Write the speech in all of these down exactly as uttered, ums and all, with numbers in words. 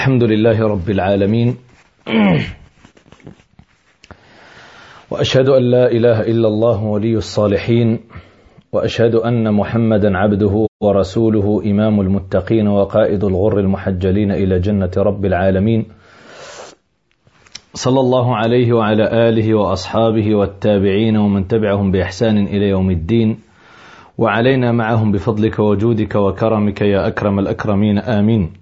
الحمد لله رب العالمين، وأشهد أن لا إله إلا الله ولي الصالحين، وأشهد أن محمدا عبده ورسوله إمام المتقين وقائد الغر المحجلين إلى جنة رب العالمين، صلى الله عليه وعلى آله وأصحابه والتابعين ومن تبعهم بإحسان إلى يوم الدين، وعلينا معهم بفضلك وجودك وكرمك يا أكرم الأكرمين، آمين.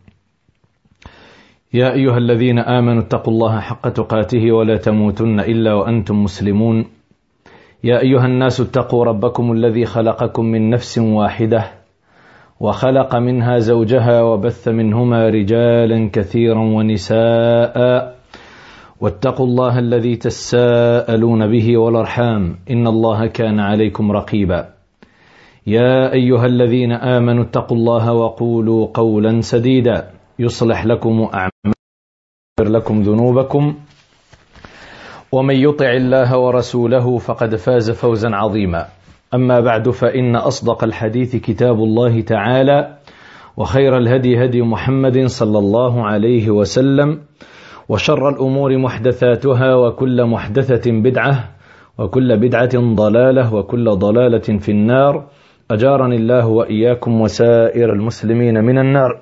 يا أيها الذين آمنوا اتقوا الله حق تقاته ولا تموتن إلا وأنتم مسلمون. يا أيها الناس اتقوا ربكم الذي خلقكم من نفس واحدة وخلق منها زوجها وبث منهما رجالا كثيرا ونساء، واتقوا الله الذي تساءلون به والأرحام إن الله كان عليكم رقيبا. يا أيها الذين آمنوا اتقوا الله وقولوا قولا سديدا يصلح لكم أعمالكم ويغفر لكم ذنوبكم، ومن يطع الله ورسوله فقد فاز فوزا عظيما. أما بعد، فإن أصدق الحديث كتاب الله تعالى، وخير الهدي هدي محمد صلى الله عليه وسلم، وشر الأمور محدثاتها، وكل محدثة بدعة، وكل بدعة ضلالة، وكل ضلالة في النار. أجارني الله وإياكم وسائر المسلمين من النار.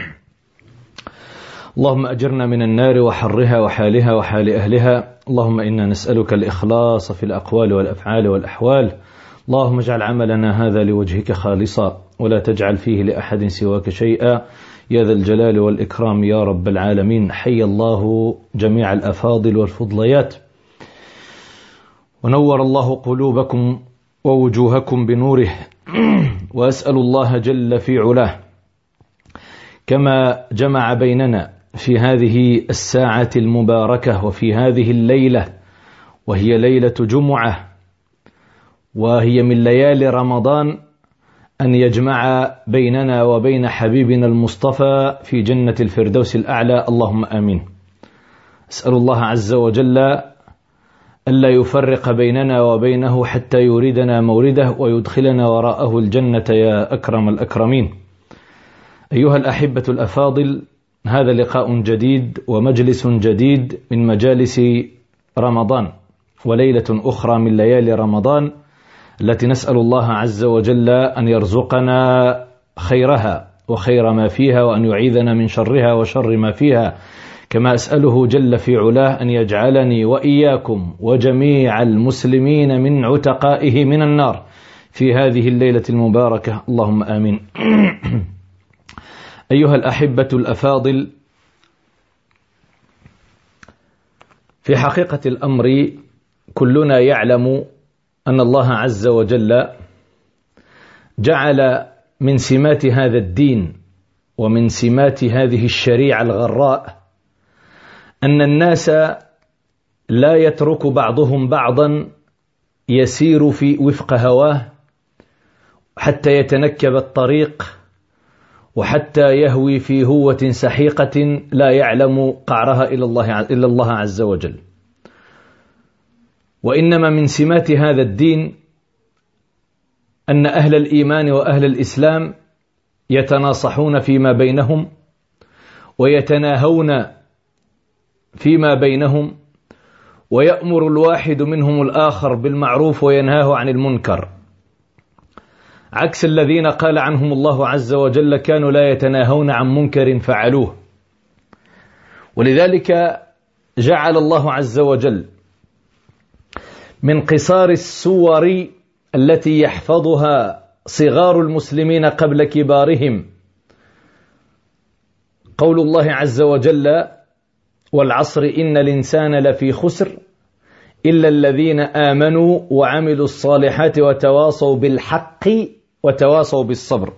اللهم أجرنا من النار وحرها وحالها وحال أهلها. اللهم إنا نسألك الإخلاص في الأقوال والأفعال والأحوال. اللهم اجعل عملنا هذا لوجهك خالصا، ولا تجعل فيه لأحد سواك شيئا، يا ذا الجلال والإكرام يا رب العالمين. حي الله جميع الأفاضل والفضليات، ونور الله قلوبكم ووجوهكم بنوره، وأسأل الله جل في علاه كما جمع بيننا في هذه الساعة المباركة وفي هذه الليلة، وهي ليلة جمعة وهي من ليالي رمضان، أن يجمع بيننا وبين حبيبنا المصطفى في جنة الفردوس الأعلى، اللهم آمين. أسأل الله عز وجل ألا يفرق بيننا وبينه حتى يريدنا مورده ويدخلنا وراءه الجنة يا أكرم الأكرمين. أيها الأحبة الأفاضل، هذا لقاء جديد ومجلس جديد من مجالس رمضان، وليلة أخرى من ليالي رمضان التي نسأل الله عز وجل أن يرزقنا خيرها وخير ما فيها، وأن يعيذنا من شرها وشر ما فيها، كما أسأله جل في علاه أن يجعلني وإياكم وجميع المسلمين من عتقائه من النار في هذه الليلة المباركة، اللهم آمين. أيها الأحبة الأفاضل، في حقيقة الأمر كلنا يعلم أن الله عز وجل جعل من سمات هذا الدين ومن سمات هذه الشريعة الغراء أن الناس لا يترك بعضهم بعضا يسير في وفق هواه حتى يتنكب الطريق، وحتى يهوي في هوة سحيقة لا يعلم قعرها إلا الله إلا الله عز وجل. وإنما من سمات هذا الدين أن أهل الإيمان وأهل الإسلام يتناصحون فيما بينهم، ويتناهون فيما بينهم، ويأمر الواحد منهم الآخر بالمعروف وينهاه عن المنكر، عكس الذين قال عنهم الله عز وجل كانوا لا يتناهون عن منكر فعلوه. ولذلك جعل الله عز وجل من قصار السور التي يحفظها صغار المسلمين قبل كبارهم قول الله عز وجل: والعصر إن الإنسان لفي خسر إلا الذين آمنوا وعملوا الصالحات وتواصوا بالحق وتواصوا بالصبر.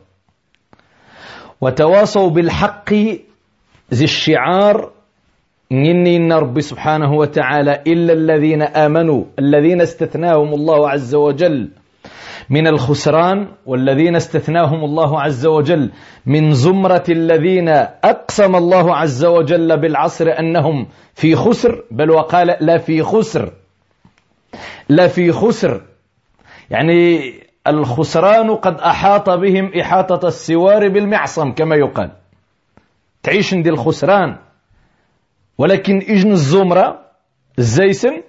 وتواصوا بالحق ذي الشعار إني إن ربي سبحانه وتعالى إلا الذين آمنوا، الذين استثناهم الله عز وجل من الخسران، والذين استثناهم الله عز وجل من زمرة الذين أقسم الله عز وجل بالعصر أنهم في خسر، بل وقال لا في خسر، لا في خسر، يعني الخسران قد أحاط بهم إحاطة السوار بالمعصم كما يقال. تعيش ندير الخسران، ولكن إجن الزمرة الزيسن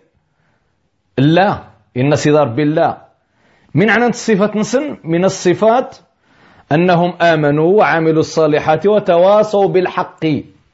لا، إن صدار بالله. من عنان الصفات نسن من الصفات أنهم آمنوا وعملوا الصالحات وتواصوا بالحق.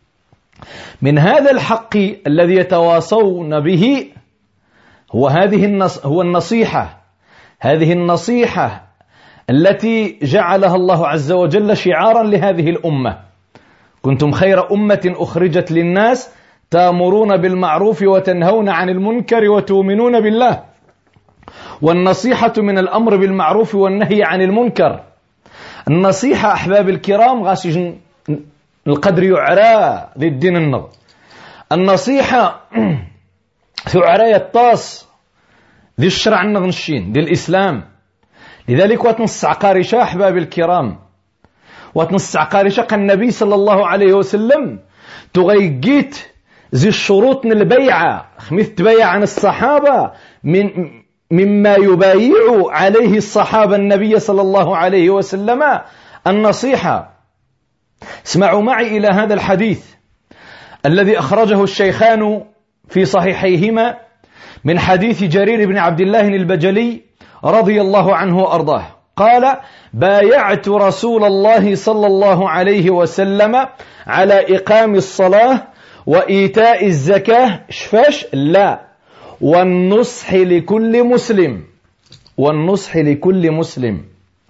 من هذا الحق الذي يتواصون به هو هذه النص هو النصيحة، هذه النصيحة التي جعلها الله عز وجل شعارا لهذه الأمة: كنتم خير أمة أخرجت للناس تأمرون بالمعروف وتنهون عن المنكر وتؤمنون بالله. والنصيحة من الأمر بالمعروف والنهي عن المنكر. النصيحة أحباب الكرام غاسي القدر يعرى ذي الدين النظر. النصيحة ثعرى يطاس ذي الشرع النغنشين ذي الإسلام. لذلك وتنصع قارشة أحباب الكرام، وتنصع قارشة النبي صلى الله عليه وسلم تغيقيت ذي الشروط البيعة خميث تبيع عن الصحابة من مما يبايع عليه الصحابة النبي صلى الله عليه وسلم النصيحة. اسمعوا معي إلى هذا الحديث الذي أخرجه الشيخان في صحيحيهما من حديث جرير بن عبد الله البجلي رضي الله عنه وأرضاه قال: بايعت رسول الله صلى الله عليه وسلم على إقام الصلاة وإيتاء الزكاة شفاش لا والنصح لكل مسلم، والنصح لكل مسلم.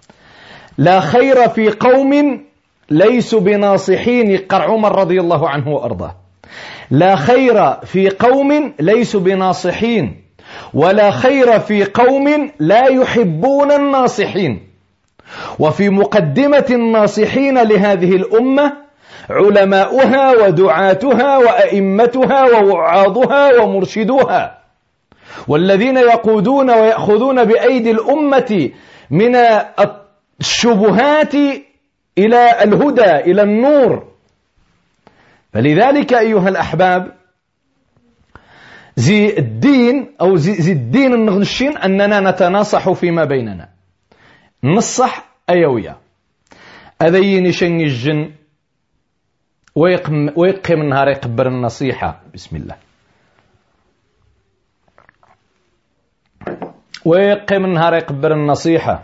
لا خير في قوم ليسوا بناصحين، يقر عمر رضي الله عنه وأرضاه. لا خير في قوم ليسوا بناصحين، ولا خير في قوم لا يحبون الناصحين. وفي مقدمة الناصحين لهذه الأمة علماؤها ودعاتها وأئمتها ووعاظها ومرشدوها، والذين يقودون ويأخذون بأيدي الأمة من الشبهات إلى الهدى إلى النور. فلذلك أيها الأحباب زي الدين أو زي, زي الدين النغنشين أننا نتناصح فيما بيننا. نصح أيوية أذين شن الجن ويقم, ويقم النهار يقبر النصيحة. بسم الله. ويقم النهار يقبر النصيحة.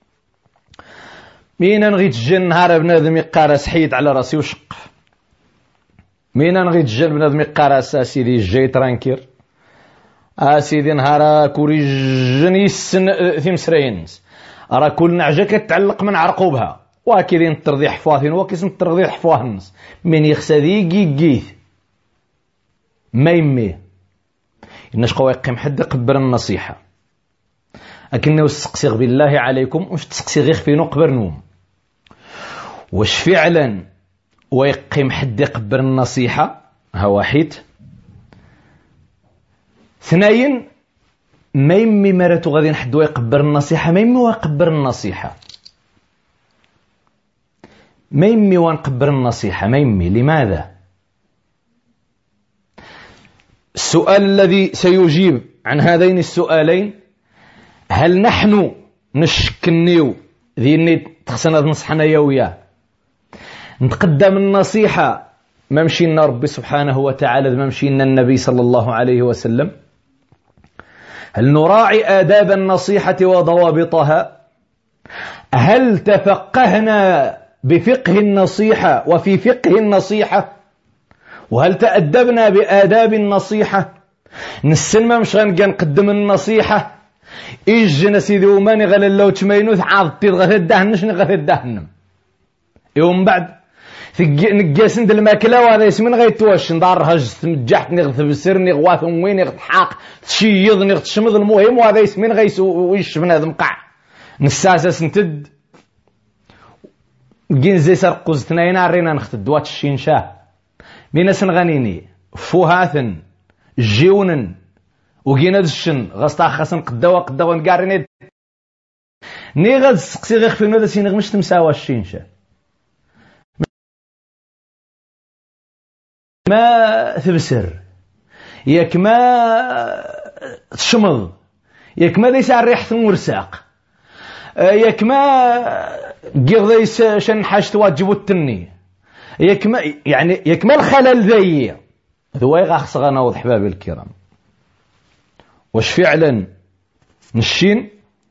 مين نغيت الجن نهار بنادم يقارس حيد على راسي وشق. مين نغيت الجن بنادم يقارس سيدي جاي ترانكير اسيدي نهار كوري جنيس ثمسرينس راه كل نعجه كتعلق من عرقوبها واكيدين الترضيح حفاثين وكيسن الترضيح حفاهنس من يخسدي كيكيث ما يميه إناش قوي يقيم حد يقبر النصيحة. أكنه استقسيغ بالله عليكم واش تسقسي غير فينو قبر نوم واش فعلا ويقيم حد يقبر النصيحة. ها واحد. ثنين ما يمي مراتو غادي نحدو يقبر النصيحة، ما يمي ويقبر النصيحة، ما يمي ونقبر النصيحة، ما يمي. لماذا؟ السؤال الذي سيجيب عن هذين السؤالين: هل نحن نشكنيو ذي تخصنا نصحنا يويا نتقدم النصيحة ما مشينا ربي سبحانه وتعالى ما مشينا النبي صلى الله عليه وسلم؟ هل نراعي آداب النصيحة وضوابطها؟ هل تفقهنا بفقه النصيحة وفي فقه النصيحة؟ وهل تأدبنا بآداب النصيحة؟ نسلم مش غنقى نقدم النصيحة إيجنا سيدي وماني غل لو تمينوث عاضتي غث الدهنش نغث الدهنم يوم بعد نقاسند الماكلة وهذا يسمين غيتواش ندار هجت متجحت نغث بسرني غواث وين نغث حاق تشيض نغث شمض المهم وهذا يسمين غيسو ويش من هذا مقع نساسس نتد جين زي سرقوز تنين عرينا نخت دوات الشينشاه مين سنغنيني فوهاثن جيونن وجينا دشن غستا خاصن قداوا قداوا نقارني ني غاد سقسي غير في نودا سين غمش تمساوا الشينشا ما تبسر ياك ما تشمض ياك ما ديس ريحه مرساق ياك ما قير ديس شن حاجه واجبو التني يكمل يعني يكمل خلل ذي ذو يغخص غنوض حبابي الكرام. واش فعلا نشين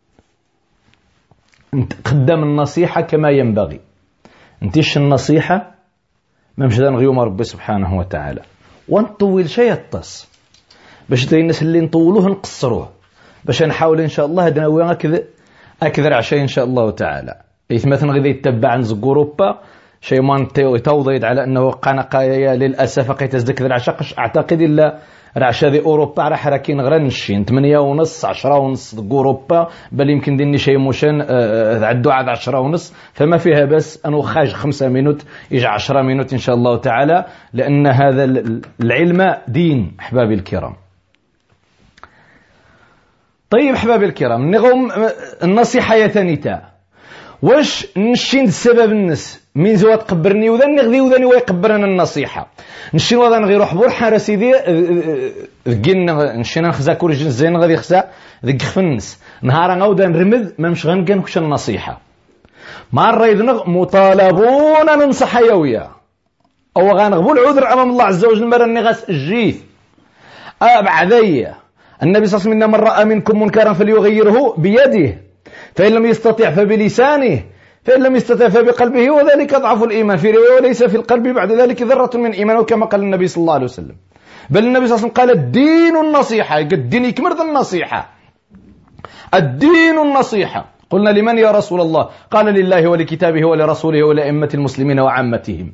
قدام النصيحة كما ينبغي، انتش النصيحة ما مش نغيوم ربي سبحانه وتعالى ونطول شيء الطس باش داي الناس اللي نطولوه نقصروه، باش نحاول ان شاء الله هذا نوي اكذ اكثر عشان ان شاء الله تعالى. ايث مثلا غادي يتبع نز اوروبا شيء ما يتوضيد على انه قنقايا للاسف قيتزدك ذا العشاء اعتقد الا رعشا ذي اوروبا راح راكين غير نشين ثمانية ونص عشرة ونص اوروبا، بل يمكن ديني شيء موشن عدو عاد عشرة ونص، فما فيها بس انو خاج خمسة مينوت يجي عشرة مينوت ان شاء الله تعالى، لان هذا العلم دين احبابي الكرام. طيب احبابي الكرام نغم النصيحه يا ثانيتا واش نشين السبب الناس من زوا تقبرني وذا نغذي وذا ويقبرنا النصيحه نشين وذا نغي روح بور حاره سيدي ذكين نشين نخزا كل جنس زين غادي خزا ذك خفنس نهار غاودا نرمد ما مش غنكن كش النصيحه ما ريد نغ مطالبون ننصح يويا او غنغبو العذر امام الله عز وجل مرني غاس الجيث ابعديه. النبي صلى الله عليه وسلم من راى منكم منكرا فليغيره بيده فإن لم يستطع فبلسانه فإن لم يستطع فبقلبه وذلك أضعف الإيمان، في رواية وليس في القلب بعد ذلك ذرة من إيمان، كما قال النبي صلى الله عليه وسلم. بل النبي صلى الله عليه وسلم قال الدين النصيحة، الدين يكمرض النصيحة، الدين النصيحة. قلنا لمن يا رسول الله؟ قال لله ولكتابه ولرسوله ولأئمة المسلمين وعامتهم.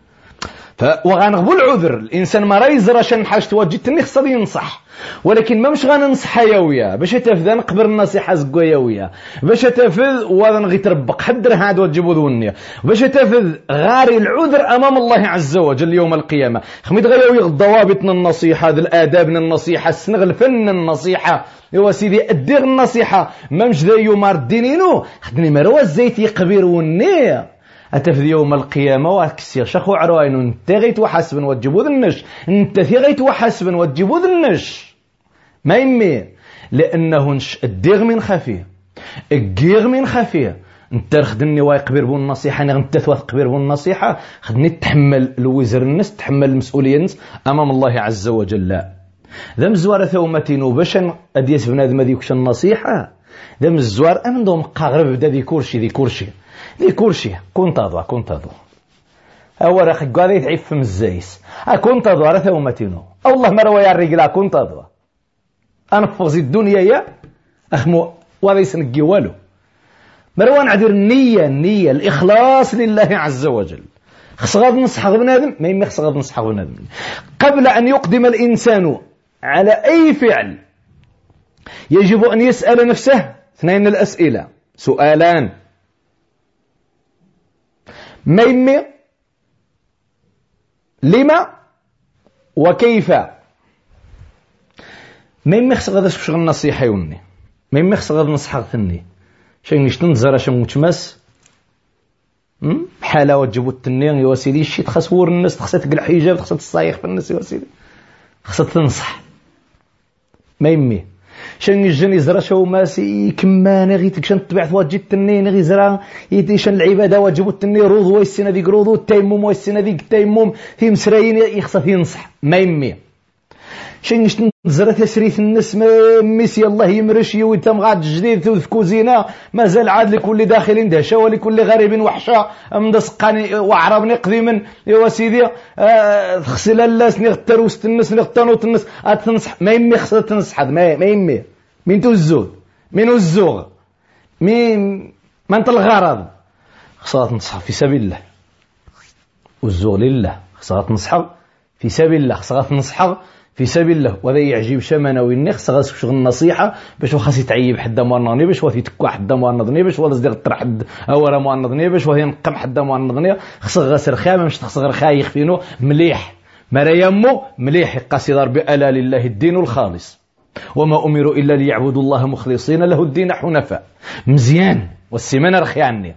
وغنغبو العذر الانسان ما رايزر شان حاجه توجدتني خصني ينصح، ولكن ما مش غننصح ياويا باش تفذا نقبر النصيحه زكو ياويا باش تفذ وغنغي تربق حدر هاد وتجيبو ذونيا باش تفذ غاري العذر امام الله عز وجل يوم القيامه. خميد غياوي ضوابطنا النصيحه ذا الاداب النصيحه السنغ الفن النصيحه يا سيدي ادير النصيحه ما مش ذا يوم ردينينو خدني مروا الزيت يقبر وني أتفذ يوم القيامة وكسير شخو عروين انت غيت وحسبا وتجيبو ذنش انت في غيت وحسبا وتجيبو ذنش ما يمي لأنه نش الديغ من خفيه الجيغ من خفيه انت خدني ويقبر بو النصيحة انا انت تقبر بو النصيحة خدني تحمل الوزر الناس تحمل المسؤولية الناس أمام الله عز وجل. لا ذا مزوار ثومتين باش أديس بنادم ذيكش النصيحة ذا مزوار أمن دوم قاغرب بدا ذي كورشي ذي كورشي ذي كورشي كنت أضوى كنت أضوى أول رخي قاضي تعيف في مزايس كنت أضوى رثا ومتينو الله مروى يا الرجل كنت أضوى أنا فوزي الدنيا يا أخمو وذي سنقي والو مروى نعذر النية النية الإخلاص لله عز وجل. خصغاد نصح بنادم ما يمي خصغاد نصح بنادم قبل أن يقدم الإنسان على أي فعل يجب أن يسأل نفسه اثنين الأسئلة سؤالان ما يمي لما وكيف. ما يمي خص غادا شغل النصيحة يوني ما يمي خص غادا نصحك ثني شي نشتنزر اش متمس بحاله وتجيبو التنين يا سيدي شي تخص ور الناس تخص تقلع حجاب تخص تصايخ في الناس يا سيدي خص تنصح. ما يمي شان يجني زرا شو ماسي كمان غي تكشن تبعث واجي التنين غي زرا يديشن العباده واجبوا التنين روض ويسنا ديك روض التيمم ويسنا ديك التيمم في مسرايين يخصف ينصح. ما يمي شان يشتن زرا تسريث الناس ميسي الله يمرش ويتم غاد جديد في كوزينه مازال عاد لكل داخل دهشه ولكل غريب وحشه من دسقاني وعربني قديما يا سيدي تغسل اللاس نغتر وسط الناس نغتنوط الناس تنصح. ما يمي خصها تنصح ما يمي مين توزوغ مين وزوغ مين ما انت الغرض خصها تنصح في سبيل الله والزوغ لله خصها تنصح في سبيل الله خصها تنصح في سبيل الله. وذا يعجب شمنا ويني خص غاس شغل النصيحه باش واخا يتعيب حدا مورني باش واخا يتكوا حدا مورني باش ولا صديق طرح حد هو راه مورني باش واخا ينقم حدا مورني خص غاس رخامه مش خص غير خايخ فينو مليح ما راه يمو مليح قصيد ربي الا لله الدين الخالص وما امروا الا ليعبدوا الله مخلصين له الدين حنفاء مزيان والسيمانه رخي عني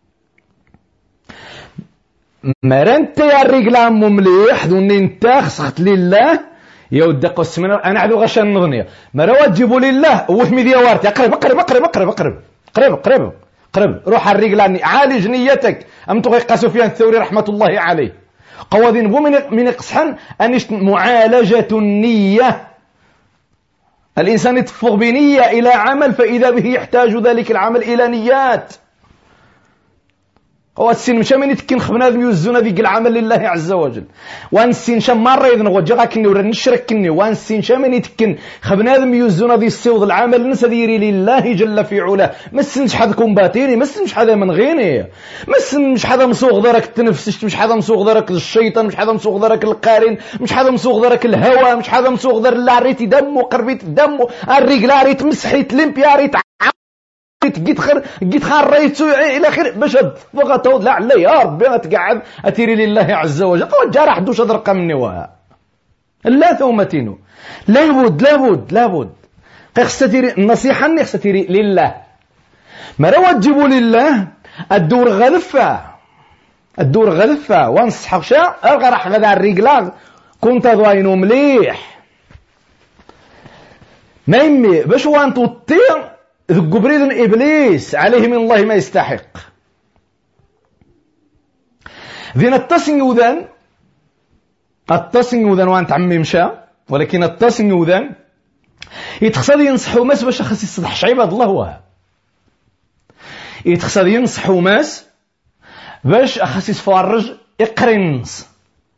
مرنت يا الرجل عمو مليح دوني انت خصت لله يا ودق السمنه انا عدو غشان النغنيه ما راه تجيبوا لله وثمي ديال وارتي قرب قرب قرب قرب قرب قرب قرب قرب روح الرجلان عالج نيتك أم تغي قاسو فيها الثوري رحمة الله عليه قوادين بو من قصحن أن معالجة النية الإنسان يتفق بنية إلى عمل فإذا به يحتاج ذلك العمل إلى نيات هو السين مشى من يتكن خبنادم يوزونا ذيك العمل لله عز وجل وان السين شا مرة إذن وجه كني ورا نشرك كني وان السين شا من يتكن خبنادم يوزونا ذي السوض العمل نسديري لله جل في علاه ما السنش حدا كومباتيري ما السنش حدا من غيني ما السنش حدا مسوغ ذرك التنفس مش حدا مسوغ ذرك الشيطان مش حدا مسوغ ذرك القارن مش حدا مسوغ ذرك الهوى مش حدا مسوغ ذر لا ريت دمو قربيت دمو الرجل ريت مسحيت لمبيا ريت جيت خير جيت خير ريت الى خير باش فقط لا لا يا ربي تقعد اتيري لله عز وجل قوة جارح دوش ادرق مني وها لا ثومتينو لابد لابد لابد خستيري النصيحه ني خستيري لله ما روجبوا لله الدور غلفه الدور غلفه وانصحك شا الغى راح غدا الرجلاغ كنت ضاينو مليح ما يمي باش وان توطير ذو بريد إبليس عليه من الله ما يستحق ذين التصن يوذن التصن يوذن وان تعمي مشى ولكن التصن يوذن يتخصد ينصحوا ماس باش خاص يصدح عباد الله وها يتخصد ينصحوا ماس باش خاص يتفرج يقرنص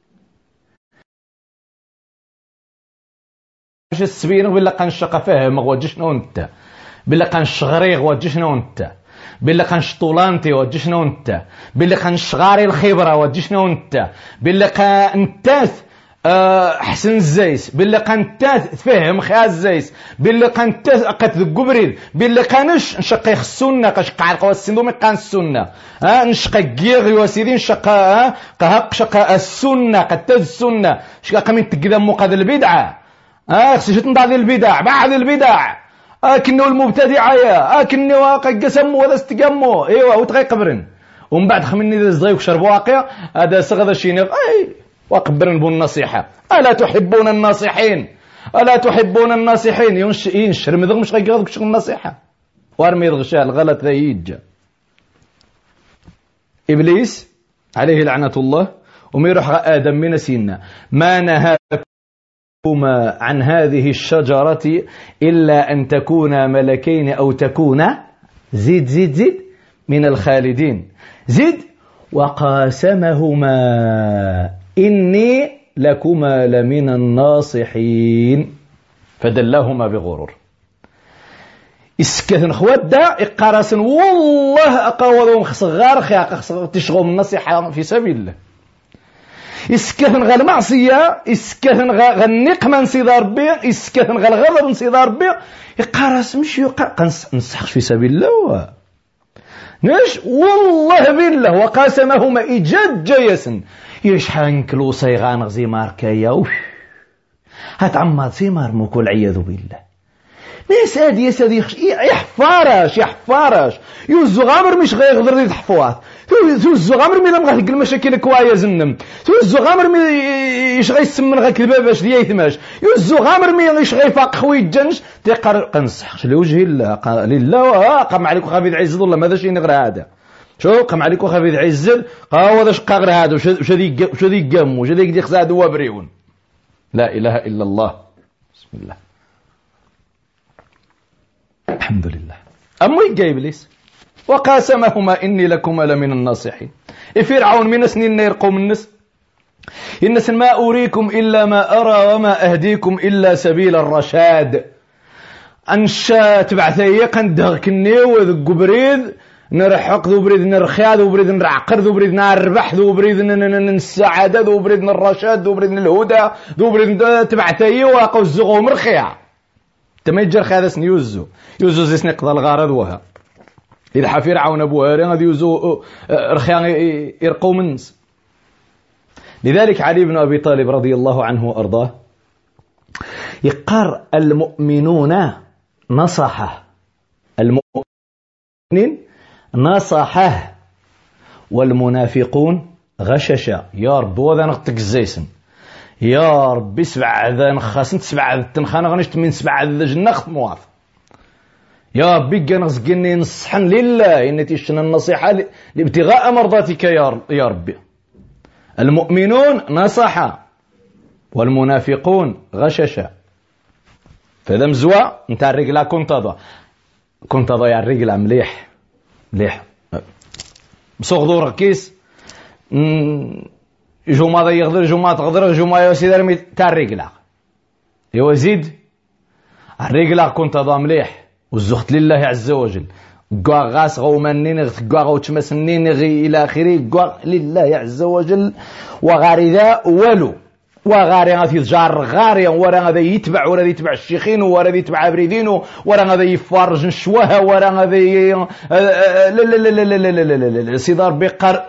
باش السبينه ولا قنشق فاهم غوجي شنو انت بلا قنشغريغ وجه شنو انت بلا قنشطولانتي وجه شنو انت بلا قنشغاري الخبره وجه شنو انت بلا قنتاث أه حسن الزيس بلا قنتاث تفهم خا الزيس بلا قنتاث قت ذو قبريد بلا قنش نشق السنه قشق على القوا السندوم قان السنه ها نشق كيغي وسيدي نشق ها قهق شق السنه قد السنه شق من تقدم قد البدعه ها خصك تنضع البدع بعد البدع اكنه المبتدع يا اكنه واقع قسم ولا استقموا ايوا وتغي قبرن ومن بعد خمني ذا زغيو شرب واقع هذا صغد شي اي وقبرن بالنصيحه الا تحبون الناصحين الا تحبون الناصحين ينش ينشر مذغ مش غيغضك شغل النصيحه وارمي الغشاء الغلط ذا يجا ابليس عليه لعنه الله وما يروح ادم من سينا ما نهاكم عن هذه الشجرة إلا أن تكونا ملكين أو تكونا زيد زيد زيد من الخالدين زيد وقاسمهما إني لكما لمن الناصحين فدلهما بغرور إسكثن خوات دا إقارسن والله أقاوضهم صغار خياق تشغل من النصيحة في سبيل الله إسكثن غا المعصية إسكثن غا النقمة نصيد ربي إسكثن غا الغضب نصيد ربي يقارس مش يقارس نصحش في سبيل الله ناش والله بالله وقاسمهما إيجاد جيسن يشحن كلو صيغان غزي ماركايا هتعمد سيمار موكو العياذ بالله ناس هادي يا سادي يحفارش يحفارش يوزو غامر مش غيغدر يتحفوات توزو غامر مي لم غيلق المشاكل كوايا زنم توزو غامر مي ايش غيسمن غاك الباب باش ديايتماش يوزو غامر مي ايش غيفاق خوي الجنش تيقر قنصحش لوجه الله لله قام عليك خافي عزل والله ماذا شي نغير هذا شو قام عليك خافي عزل قاو هذا شقا غير هذا وش هذي وش هذي قام وش هذيك دي خزاد وابريون لا اله الا الله بسم الله الحمد لله أمي جاي إبليس وقاسمهما إني لكما لمن الناصحين فرعون من سنين يرقوم الناس الناس ما أريكم إلا ما أرى وما أهديكم إلا سبيل الرشاد أنشا تبعثي قندغ كنيو ذو بريد نرحق ذو بريد نرخيا ذو بريد نرعقر ذو بريد نربح ذو بريد السعادة ذو بريد الرشاد ذو بريد الهدى ذو بريد تبعثي واقو الزغو مرخيا تما يجر هذا سنيوزو يوزو زي سنقضى الغارض وها إذا حفير عون أبوها غادي يوزو رخيان يرقو منس لذلك علي بن أبي طالب رضي الله عنه وأرضاه يقر المؤمنون نصحه المؤمنين نصحه والمنافقون غششا يا رب وذا نغتك الزيسن يا ربي سبع ذا نخاس انت سبع ذا تنخانا غنشت من سبع ذا جنة خط مواف يا ربي كنغزقني نصحا لله إن تيشنا النصيحة لابتغاء مرضاتك يا ربي. المؤمنون نصحا والمنافقون غششا. فإذا مزوى نتاع الرجلة كنتظى كنتظى يا الرجلة مليح مليح بصغدو ركيس جمعة يغدر جمعة تغدر جمعة يسيدر تاع الرجلة يوزيد الرجلة كنتظى مليح والزخت لله عز وجل قوا غاس غو منين قوا غو تمسنين غي إلى آخره قوا لله عز وجل وغاري ذا ولو وغاري غادي تجار غاري ورا غادي يتبع ورا غادي يتبع الشيخين ورا غادي يتبع بريدين ورا غادي يفرج نشوها ورا غادي لا لا لا لا لا لا لا لا سيدي ربي قال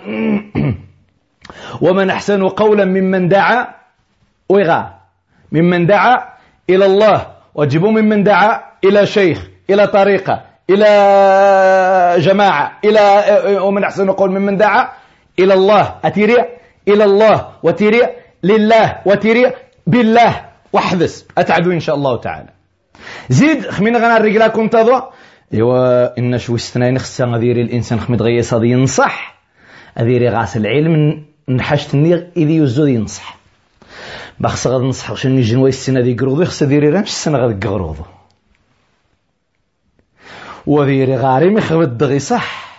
ومن أحسن قولا ممن دعا ويغا ممن دعا إلى الله وجبوا ممن دعا إلى شيخ إلى طريقة إلى جماعة إلى ومن أحسن قول ممن دعا إلى الله أتيري إلى الله وتيري لله وتيري بالله وحدث أتعدوا إن شاء الله تعالى. زيد خمين غنا الرجلا كنت ضوء إيوا إن شو استنين خصا غاديري الإنسان خميد غيا صادي ينصح غاديري غاس العلم نحشت النير إذا يزود ينصح بخص غاد نصح واش نجي نواي السنة دي قروضي خصا ديري راه مش السنة غاد قروضو وديري غاري مخبط دغي صح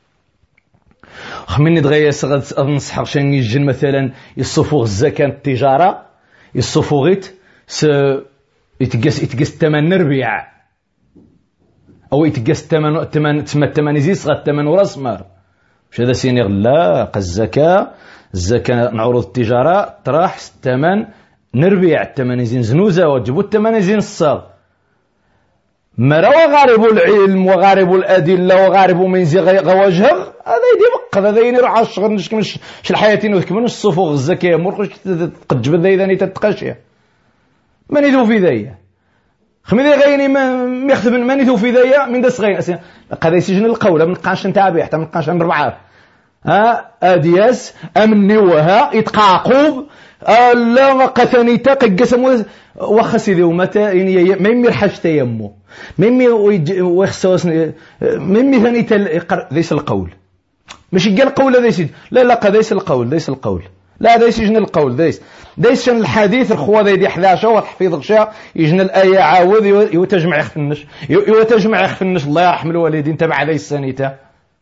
خميني دغيا غاد نصح واش نجي مثلا يصفوغ الزكاة التجارة يصفوغيت س يتقاس يتقاس الثمن ربيع او يتقاس الثمن الثمن تسمى الثمن يزيد صغا الثمن وراس مار واش هذا سيني لا الزكاة الزكاة نعروض التجارة طرح الثمن نربيع الثمن يزين زنوزة وتجيبوا الثمن يزين الصاغ مرا وغارب العلم وغارب الأدلة وغارب من زي غواجه هذا يدي بقى هذا ينير على الشغل نشكمش ش الحياتين وكمن الصفوغ الزكاة مرقش تقجب ذا إذا نتتقاشيا من يدو في ذايا خميدي غيني ما يخدم من يدو في ذايا من دس غين أسيا قد يسجن القولة من قاش نتابع حتى من قاش نربعه ها أدياس أمني وها يتقاقب لا قثني تاق قسم وخسي ذو متى يعني ما يمير حاج تيمو ما يمير ويخسوس ما يمير ثاني تل ذيس القول مش قال قول ذيس لا لا ذيس القول ذيس القول لا ذيس يجن القول ذيس ذيس شن الحديث الخوا ذي حداشة وتحفيظ غشاء يجن الآية عاوذ يتجمع يخفنش يتجمع يخفنش الله يرحم الوالدين تبع ذي السنيته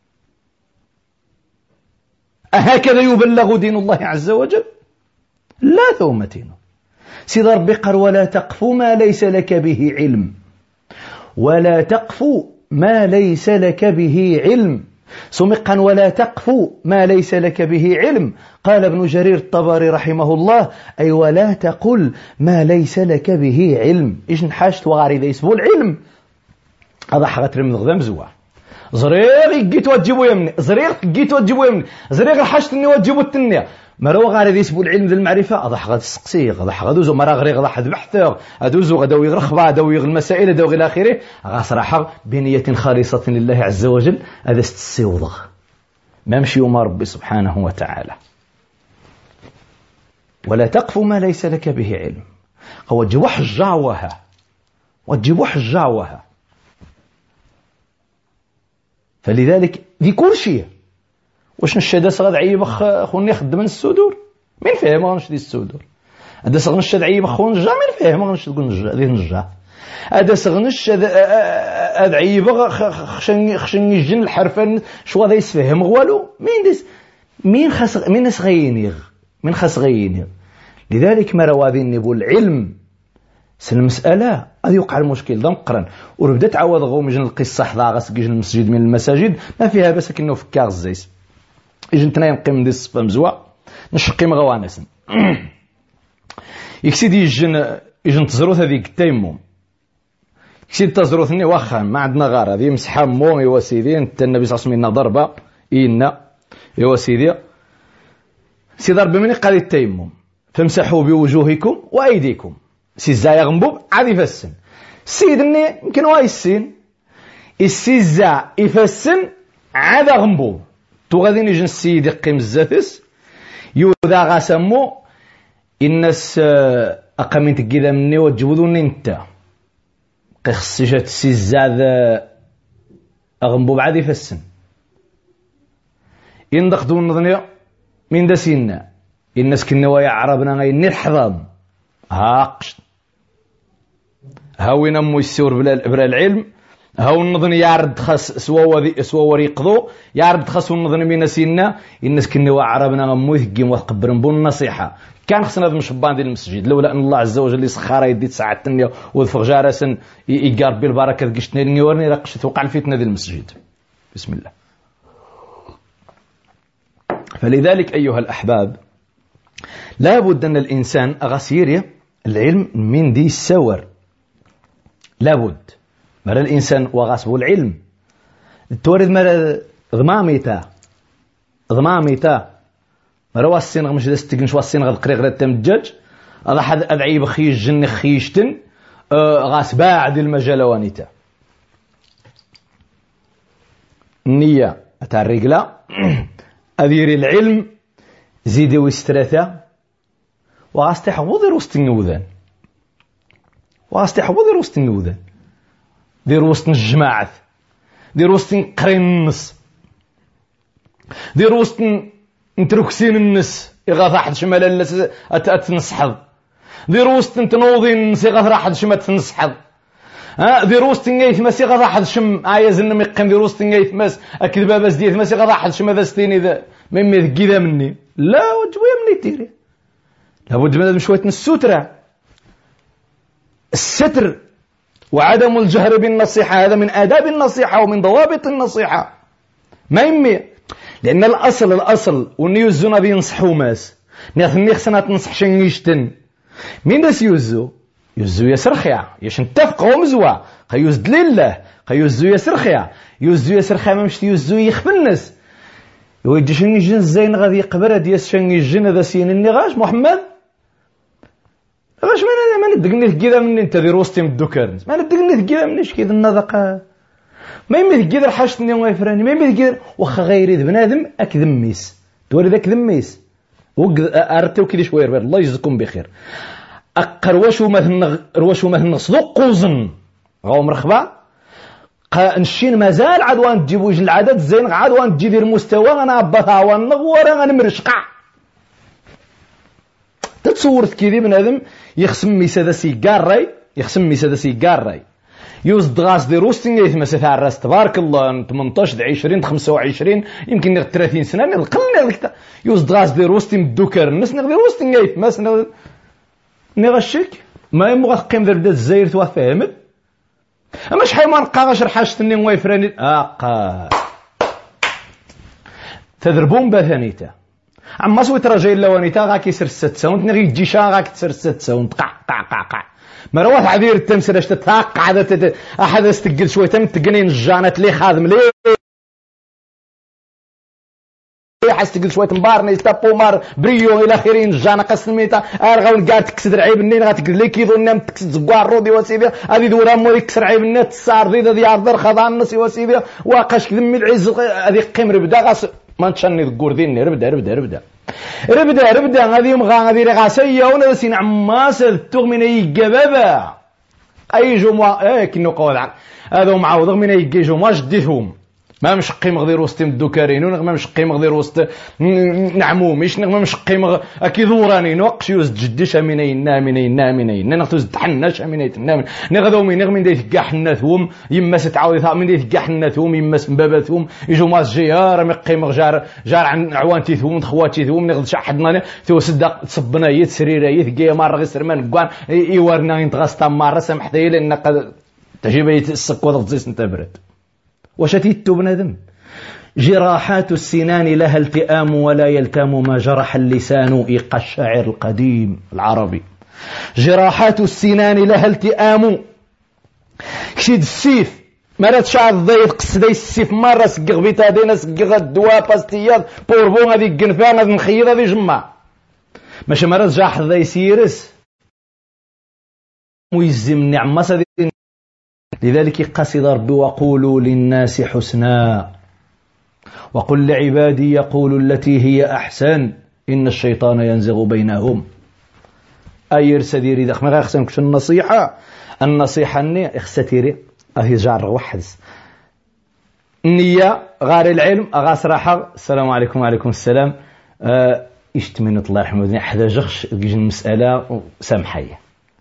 أهكذا يبلغ دين الله عز وجل لا ثومتين سيد ربي قال ولا تقف ما ليس لك به علم ولا تقف ما ليس لك به علم سمقا ولا تقف ما ليس لك به علم قال ابن جرير الطبري رحمه الله أي ولا تقل ما ليس لك به علم إيش نحاشت وغاري ذا يسبو العلم هذا حغت رمض غدا مزوع زريغ جيت وتجيبوا يمني زريغ جيت وتجيبوا يمني زريغ حشتني وتجيبوا التنية مروا غاري يسبوا العلم ذا المعرفة هذا حغت السقسي هذا حغت دوزو مرا غريغ هذا حد بحث ادوزو غداوي غرخبا داوي المسائل داوي الى اخره غا صراحه بنية خالصة لله عز وجل هذا استسيوضغ ما مشي يوم ربي سبحانه وتعالى ولا تقف ما ليس لك به علم هو تجيبوا حجاوها وتجيبوا حجاوها فلذلك ذي كل شيء واش نشهد صغاد عيب خوني خدم من الصدور من فهم غنش دي الصدور هذا صغنش عيب خون جا من فهم غنش تقول نجا ذي نجا هذا صغنش هذا عيب خشن خشن يجن الحرفان شو هذا يسفهم والو مين ديس مين خاص مين ناس غينيغ من خاص غينيغ لذلك ما روادين نبو العلم سن المسألة هذا يوقع المشكل ذا مقرن وربدا تعوض غو مجن القصة حدا غاس كيجن المسجد من المساجد ما فيها بس كأنه فكاغ الزيس يجن تنايم قيم دي الصفة مزوا نشقيم غوانسن يكسيد يجن يجن تزروث هذيك التيمم يكسيد تزروثني واخا ما عندنا غار هذه مسحة مو يوا سيدي انت النبي صلى الله عليه وسلم ضربة إينا يوا سيدي سي ضرب مني قال التيمم فامسحوا بوجوهكم وأيديكم سي الزا يغنبوب عاد يفسن سيدني يمكن واي السين السي الزا يفسن عاد غنبوب تو غادي نجي السيد يقيم الزاتس يوذا غاسمو الناس اقامين تكيدا مني وتجبدوني انت خصي جات السي الزا أغنبو بعد فسن يندق دون نظنيا من دسينا الناس كنا ويا عربنا غير نحضم هاقش هاوين أمو يسور بلا العلم هاو النظن يعرض خاص سوا سوا وريقضو يعرض خاص النظن من سينا الناس كنا ويا عربنا غمو يثقيم وقبرن بون النصيحة كان خصنا هذا مشبان ديال المسجد لولا ان الله عز وجل اللي سخر يدي تسعة التنية وذفغ جارسا يقارب بالبركة قشتني نيورني رقش توقع الفتنة ديال المسجد. بسم الله. فلذلك أيها الأحباب لا بد أن الإنسان أغسير العلم من دي السور لا بد مر الإنسان وغصب العلم تورد مر غماميتا غماميتا مروا السين غمش دستقن شوا السين غد قريق غد تمجج هذا حد أدعي بخيش جن خيشتن غاس باعد المجالوانيتا النية أتاع الرجلة أذير العلم زيدي وسترثة وغاستحفظ روست النوذان وغاستحفظ روست النوذان دير وسط الجماعة دير وسط قرين النص دير وسط نتركسين النس يغاث أحد شمال اللس أتنصحض دير وسط نتنوضين النس يغاث أحد شمال تنصحض ها دير وسط نيث مس يغاث أحد شم عايز إنه ميقيم دير وسط نيث مس أكذبا بس ديث مس يغاث أحد شم هذا ستيني ذا ميمي ذكي ذا مني لا وجوية مني تيري لابد من شوية السترة الستر وعدم الجهر بالنصيحة هذا من آداب النصيحة ومن ضوابط النصيحة ما يمي لأن الأصل الأصل ونيوزونا بينصحوا ماس نيخني خصنا تنصح شنيشتن مين داس يوزو يوزو يسرخيا ياش نتفقوا مزوا خيوزد لله خيوزو يسرخيا يوزو يسرخيا ما مشتي يوزو يخفنس يوجي شنيجن زين غادي يقبر هاد يشنيجن هذا سين النغاش محمد واش ما ما ندقني كذا مني انت دير وسطي من الدكان ما ندقني كذا منيش كذا النذقه ما يمي كذا حاجتني ويفراني ما يمي كذا واخا غيري بنادم اكذميس توري ذاك ذميس ارتو كذا شويه ربي الله يجزيكم بخير اقرواشو مثلا رواشو مثلا صدق قوزن غاو مرخبه نشين مازال عاد وان تجيب وجه العدد زين عاد وان تجي دير مستوى انا عبطها ونغور انا مرشقع تتصورت كذي بنادم يخصم ميسا سيجاري يخصم ميسا سيجاري يوزد غاس دي روستين يثمس تاع الراس تبارك الله ثمنطاش عشرين خمسة وعشرين يمكن نغ ثلاثين سنه نقلنا لك يوزد غاس دي روستين دوكر الناس نغ دي روستين يثمس نغشك ما يمغى قيم ذا بدا الزاير توفهمت اما شحال ما نلقى غير حاجتني ويفراني اقا تذربون بثانيته عما سويت رجاي اللوانيتا غا كيسر الست ساوند نغي تجي شا غا كتسر الست ساوند قع قع قع قع مروات عذير التمسر اش تتاقع هذا احد استقل شويه تم تقنين الجانات لي خادم لي حس تقل شويه مبارني تابو مار بريو الى اخره الجانا قسميتا ارغاون قاعد تكسر عيب النين غتقول لي كيدو نام تكسر زكوار رودي وسيدي هذه دورا مو يكسر عيب النت الصار ذي ذي عرض خضع الناس وسيدي واقاش كذم العز هذه قيم ربدا غاس ما نتشني ذكور ذيني ربدا ربدا ربدا ربدا ربدا هذه مغا هذه رغاسيه ولا سين عماس التغمين يجبابا اي جمعه ايه كنو قول هذا معاوض من يجي جمعه جديتهم ما مش قيم غير وسط الدكارين ونغما مش قيم غير وسط نعمو مش نغما مش قيم اكيد وراني نوقش يوز جدش منين نامنين نامنين نغتوز تحناش منين نام نغدو من نغمين ديت كاع حناتهم يما ستعاود من ديت كاع حناتهم يما سباباتهم يجوا ماس جيار ما قيم جار جار عن عوانتيهم خواتيهم نغد شحدنا تو صدق تصبنا يت سريريت كي مره غير سرمان كوان يورنا ينتغسط مره سامح لي لان قد تجيبي السكوت تزيس انت برد وشتيت بندم جراحات السنان لها التئام ولا يلتام ما جرح اللسان إيقا الشاعر القديم العربي جراحات السنان لها التئام كشيد السيف مرات شعر ضيط قصدي السيف مرة سقغ بيتادين سقغ الدواء باستيات بوربون هذه القنفان هذه نخيض هذه جمع ماشي مرات جاح ذي سيرس ويزم نعمة لذلك قصد ربي وقولوا للناس حسنا وقل لعبادي يقول التي هي أحسن إن الشيطان ينزغ بينهم أي رسديري دخل ما غير كش النصيحة النصيحة ني اخستيري أهي جار وحز النية غار العلم غا صراحة. السلام عليكم وعليكم السلام. أه اشتمنت الله يرحمه حدا جغش تجي المسألة سامحية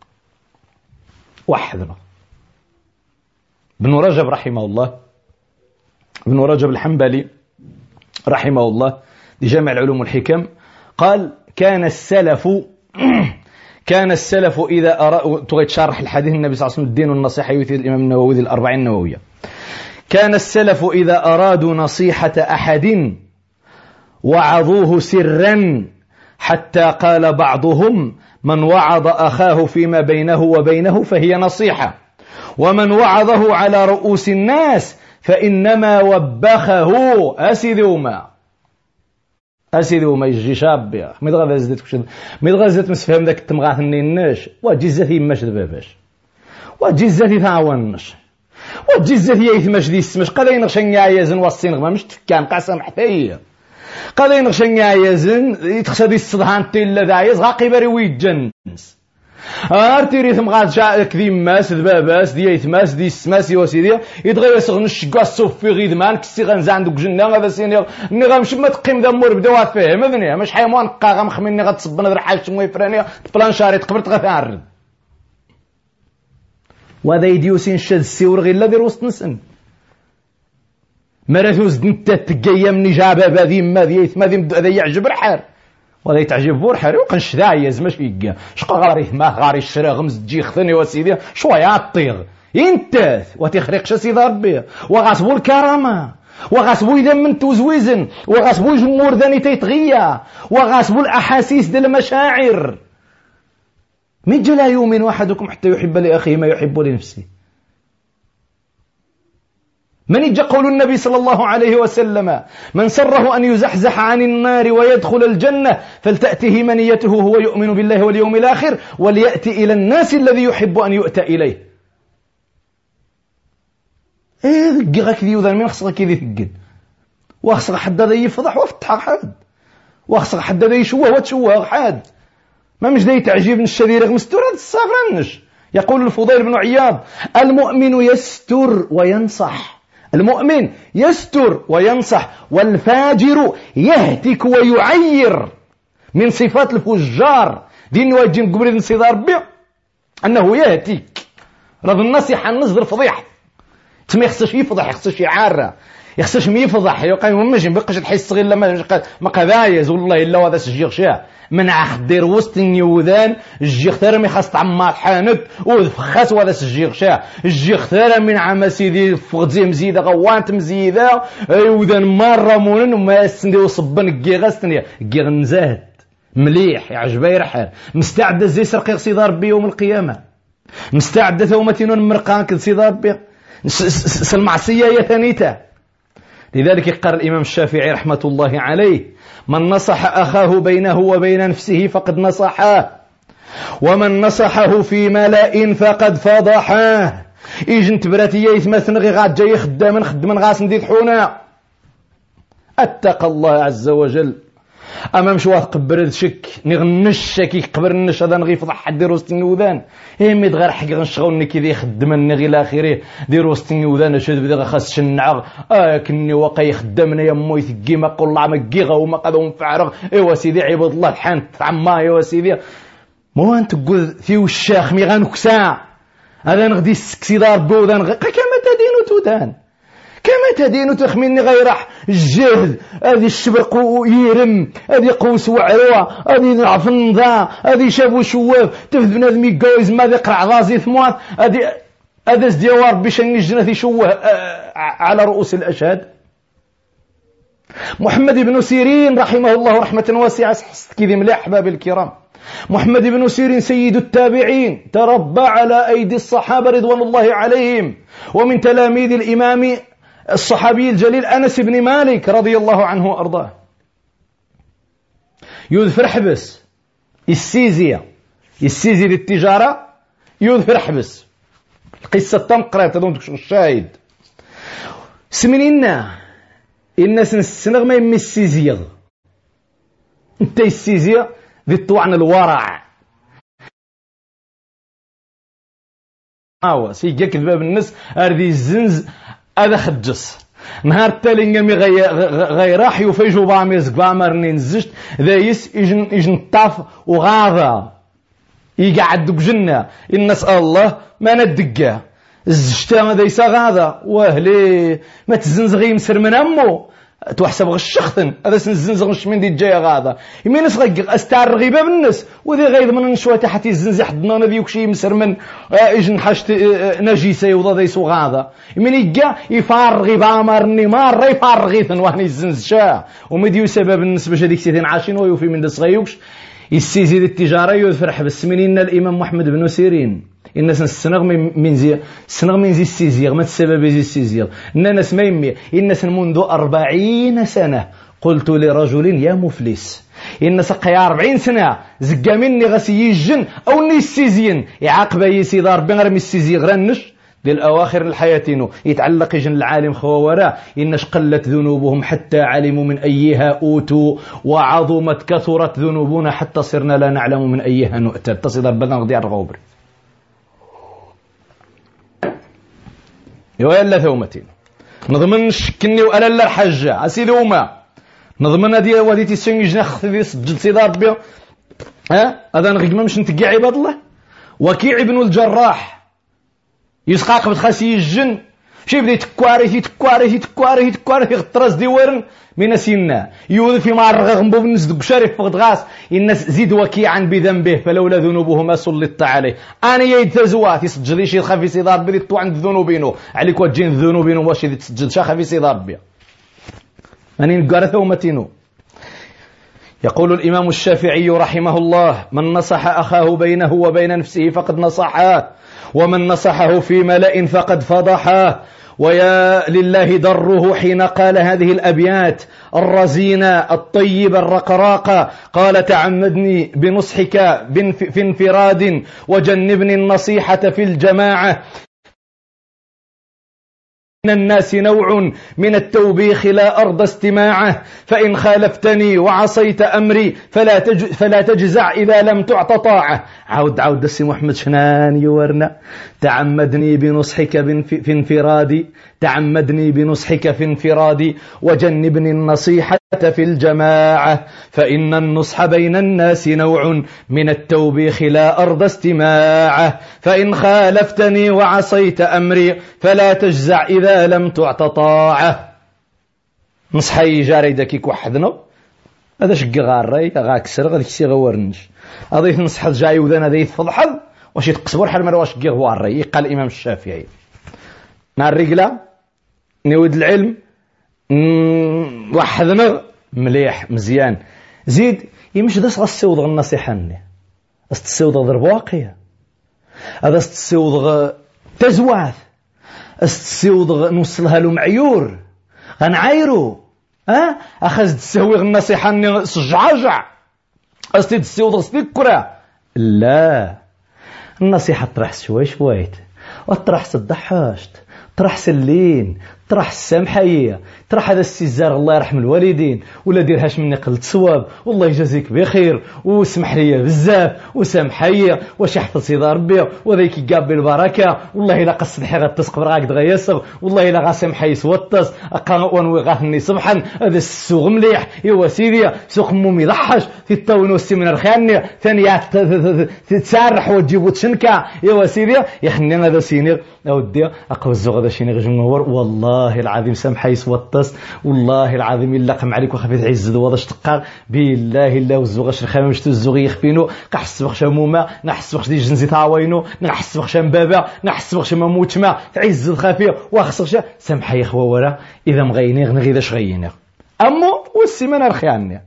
وحدنا. ابن رجب رحمه الله، ابن رجب الحنبلي رحمه الله لجامع العلوم والحكم قال كان السلف كان السلف إذا أرادوا تغيت شرح الحديث النبي صلى الله عليه وسلم الدين والنصيحة يثير الإمام النووي الأربعين النووية. كان السلف إذا أرادوا نصيحة أحد وعظوه سرا حتى قال بعضهم من وعظ أخاه فيما بينه وبينه فهي نصيحة، ومن وعظه على رؤوس الناس فإنما وبخه. أسيدي وما أسيدي وما يجي شاب يا أخي ميدغا زدت كشد ميدغا زدت مسفهم ذاك التمغاث النيناش وجزتي ماش دباباش وجزتي تعاونش وجزتي يثمش دي السمش قال ينغشن يازن وصين غما مش تفكان قاسم حتى قال ينغشن يازن يتخسدي الصدهان تيلا دايز غا قبري ويتجنس ارتيري ثم غاد جا كذي ماس دباباس دي يثماس دي السماس يوسيدي يدغي يسغن الشكا الصوف في غيدمان كسي غنزا عندك جنة هذا سيني ني غنمشي ما تقيم ذا مور بداو فاهم اذني مش حيوان قا غنخمني غتصبنا ذا حاجه شموي فراني بلانشاري تقبرت غتعرض وهذا يديوسين شاد السيور غير لا دير وسط نسن مراتوز انت تقيا مني جابا بادي ما ذي يثما ذي هذا يعجب الحال وهذا يتعجب بورحري وقنش دايز ماشي يقا شقا غاري ما غاري الشرا غمز تجي خثني وسيدي شويه الطيغ انت وتخرقش سيدي ربي وغاسبو الكرامه وغاسبو اذا من توزويزن وغاسبو جمهور ذاني تيتغيا وغاسبو الاحاسيس ديال المشاعر. من لا يؤمن احدكم حتى يحب لاخيه ما يحب لنفسه. من يجي قول النبي صلى الله عليه وسلم من سره أن يزحزح عن النار ويدخل الجنة فلتأته منيته هو يؤمن بالله واليوم الآخر وليأتي إلى الناس الذي يحب أن يؤتى إليه. إيه ذكي غاكذي وذا من خصك كذي ثقل وخصك حد هذا يفضح وفتح حاد وخصك حد هذا يشوه وتشوه حاد ما مش ذي تعجيب الشذير مستور هذا الصغرنش. يقول الفضيل بن عياض المؤمن يستر وينصح، المؤمن يستر وينصح والفاجر يهتك ويعير. من صفات الفجار دين واجين قبل نصيد ربي أنه يهتك رض النصيحة النصدر فضيح تسمى يخصش يفضح يخصش يعار يخصش ما يفضح يقول ماشي بقاش تحس غير لما ما قذايز والله إلا هذا سجيغ شاه من عخدير وسط النيوذان الجيغ ثرى من خاص عمار حانت وفخاس وهذا سجيغ شاه الجيغ ثرى من عما سيدي فغزي مزيدة غوانت مزيدة يوذان مرة مونن وما سندي وصبن كيغاستني كيغ نزاهد مليح يعجبه يرحل مستعدة زي سرقي سيدي ربي يوم القيامة مستعدة ثومتين مرقان كذ سيدي ربي سالمعصية يا ثانيتا. لذلك قال الإمام الشافعي رحمة الله عليه من نصح أخاه بينه وبين نفسه فقد نصحاه ومن نصحه في ملأ فقد فضحاه. إجن تبراتي يثمثن غي غاد جاي خدام خدم غاس نديد حونا اتقى الله عز وجل. أما مش واثق برد شك نغنش كي قبر النش هذا نغي فضح حد دير وسط النوذان إيه ميد غير حق غنشغلني كي ذي خدمني غير الآخره دير وسط النوذان شاد بدي خاص شنعغ آه كني وقي خدمنا يا مو يثقي ما قول الله ما قيغه وما قدو مفعرغ إيوا سيدي عباد الله الحان عما إيوا سيدي مو أنت تقول في الشيخ مي غنكسا هذا نغدي سكسي دار بوذان غي كما تدين وتودان كما تدين تخميني غيرح الجهد هذه الشبرق ويرم هذه قوس وعروة هذه نعرف النظام هذه شاب وشواف تفذ بنادم يقوز ما ذي قرع ضازي ثموات هذه هذا زديوار بشن الجنة يشوه على رؤوس الأشهاد. محمد بن سيرين رحمه الله رحمة واسعة حست كذي مليح أحباب الكرام. محمد بن سيرين سيد التابعين تربى على أيدي الصحابة رضوان الله عليهم ومن تلاميذ الإمام الصحابي الجليل أنس بن مالك رضي الله عنه وأرضاه. يذفر حبس السيزية السيزي للتجارة يذفر حبس القصة تنقرأ تدون الشاهد سمنينا الناس نسنغ ما يمي السيزية انت السيزية ذي الطوعن الورع آوة سيجاك باب الناس أرذي الزنز هذا خجس نهار التالي نمي غي راح يفيجو باميز بامرني نزجت ذايس يجن يجن الطاف وغاضا يقعد بجنة إن نسأل الله ما ندقه الزجتا هذا يسا غاضا واهلي ما تزنزغي مسر من أمو توحسب غشختن هذا سنزنزغ مش من دي الجاية غاضا يمين نسغق استعر غيبة بالنس وذي غيظ من نشوة تحت يزنزي حدنا نبي وكشي مسر من اجن حشت نجيسة يوضا ذي سو غاضا يمين يقا يفارغي بامرني مارة يفارغي ثنواني يزنز شا ومديو سبب النس باش هذيك سيثين عاشين ويوفي من دس غيوكش يسيزي التجارة يفرح بالسمنين الإمام محمد بن سيرين الناس السنغ من زي السنغ من زي السيزيغ ما تسبب زي السيزيغ الناس ما يمي الناس منذ أربعين سنة قلت لرجل يا مفلس الناس قيا أربعين سنة زقا مني غسي الجن أو ني السيزين يعاقب يسي دار بين رمي السيزيغ رنش دي الأواخر الحياتينو يتعلق جن العالم خوورا إنش قلت ذنوبهم حتى علموا من أيها أوتوا وعظمت كثرت ذنوبنا حتى صرنا لا نعلم من أيها نؤتى تصدر بدنا نغضي على الغوبر يويلا ثومتين نضمن شكني وألا لا الحجة أسيدي وما نضمن هذه وديتي سنجي ناخذ ذي سجل سيدار بيو ها هذا نغيق ما مش نتقي عباد الله وكيع بن الجراح يسقاق بتخاسي الجن شي بدي تكواري تكواري تكواري تكواري غطرس ديورن من سينا يوذ في مار غنبو بالنسد شارف فقد غاس الناس زيد وكيعا بذنبه فلولا ذنوبه ما سلطت عليه انا يتزوات يسجل شي خافي سي ربي تو عند ذنوبينو عليك وجين ذنوبينو واش تسجل شي خافي سي ربي اني نقرث ومتينو. يقول الامام الشافعي رحمه الله من نصح اخاه بينه وبين نفسه فقد نصحه ومن نصحه في ملأ فقد فضحه. ويا لله دره حين قال هذه الأبيات الرزينة الطيبة الرقراقة قال تعمدني بنصحك في انفراد وجنبني النصيحة في الجماعة من الناس نوع من التوبيخ لا أرضى استماعه فإن خالفتني وعصيت أمري فلا, تج فلا تجزع إذا لم تعط طاعة. عود عود السي محمد شنان يورنا تعمدني بنصحك في انفرادي تعمدني بنصحك في انفرادي وجنبني النصيحة في الجماعة فإن النصح بين الناس نوع من التوبيخ لا أرضى استماعه فإن خالفتني وعصيت أمري فلا تجزع إذا لم تعط طاعة. نصحي جاري داكيك وحدنا هذا شق غاري غاكسر غادي كسي غورنش هذا نصح جاي وذانا ذي تفضحل واش يتقصبر حال ما واش كي غواري قال الإمام الشافعي نار رجلا نود العلم وحدنا مليح مزيان زيد يمشي داس غسيوض النصيحة ني استسيوض ضرب واقية هذا استسيوض تزواث استسيوض نوصلها له معيور غنعايرو ها اخذ تسوي النصيحة ني سجعجع استي تسيوض استكرا لا النصيحة طرح شوي شويت وطرح صدحاشت طرح سلين طرح السامحية طرح هذا السيزار الله يرحم الوالدين ولا ديرهاش مني قلت صواب والله يجازيك بخير وسمح لي بزاف وسامحية واش يحفظ سيدي ربي وذيك قابل البركة والله إلا قصد حي غتسقبر غاك دغيسغ والله إلا غاسمحي سوطس ونوي غاهني صبحا هذا السوق مليح يوا سيدي سوق مومي ضحش في الطاون والسيمينار خاني ثانية تتسارح وتجيبو تشنكا يوا سيدي يخني هذا سينير اودي اقوى الزوغ هذا شيني جمهور والله العظيم سامحي سوطس والله العظيم الا قم عليك وخفيت عز ذو تقار بالله الا وزوغ شرخامه مشتو الزوغ يخفينو قحس بخش موما نحس بخش دي جنزي تاوينو نحس بخش بابا نحس بخش ما موتما تعز الخفيه واخصخش سامحي خوا ورا اذا مغيني غنغي داش غيني امو والسيمانه رخياني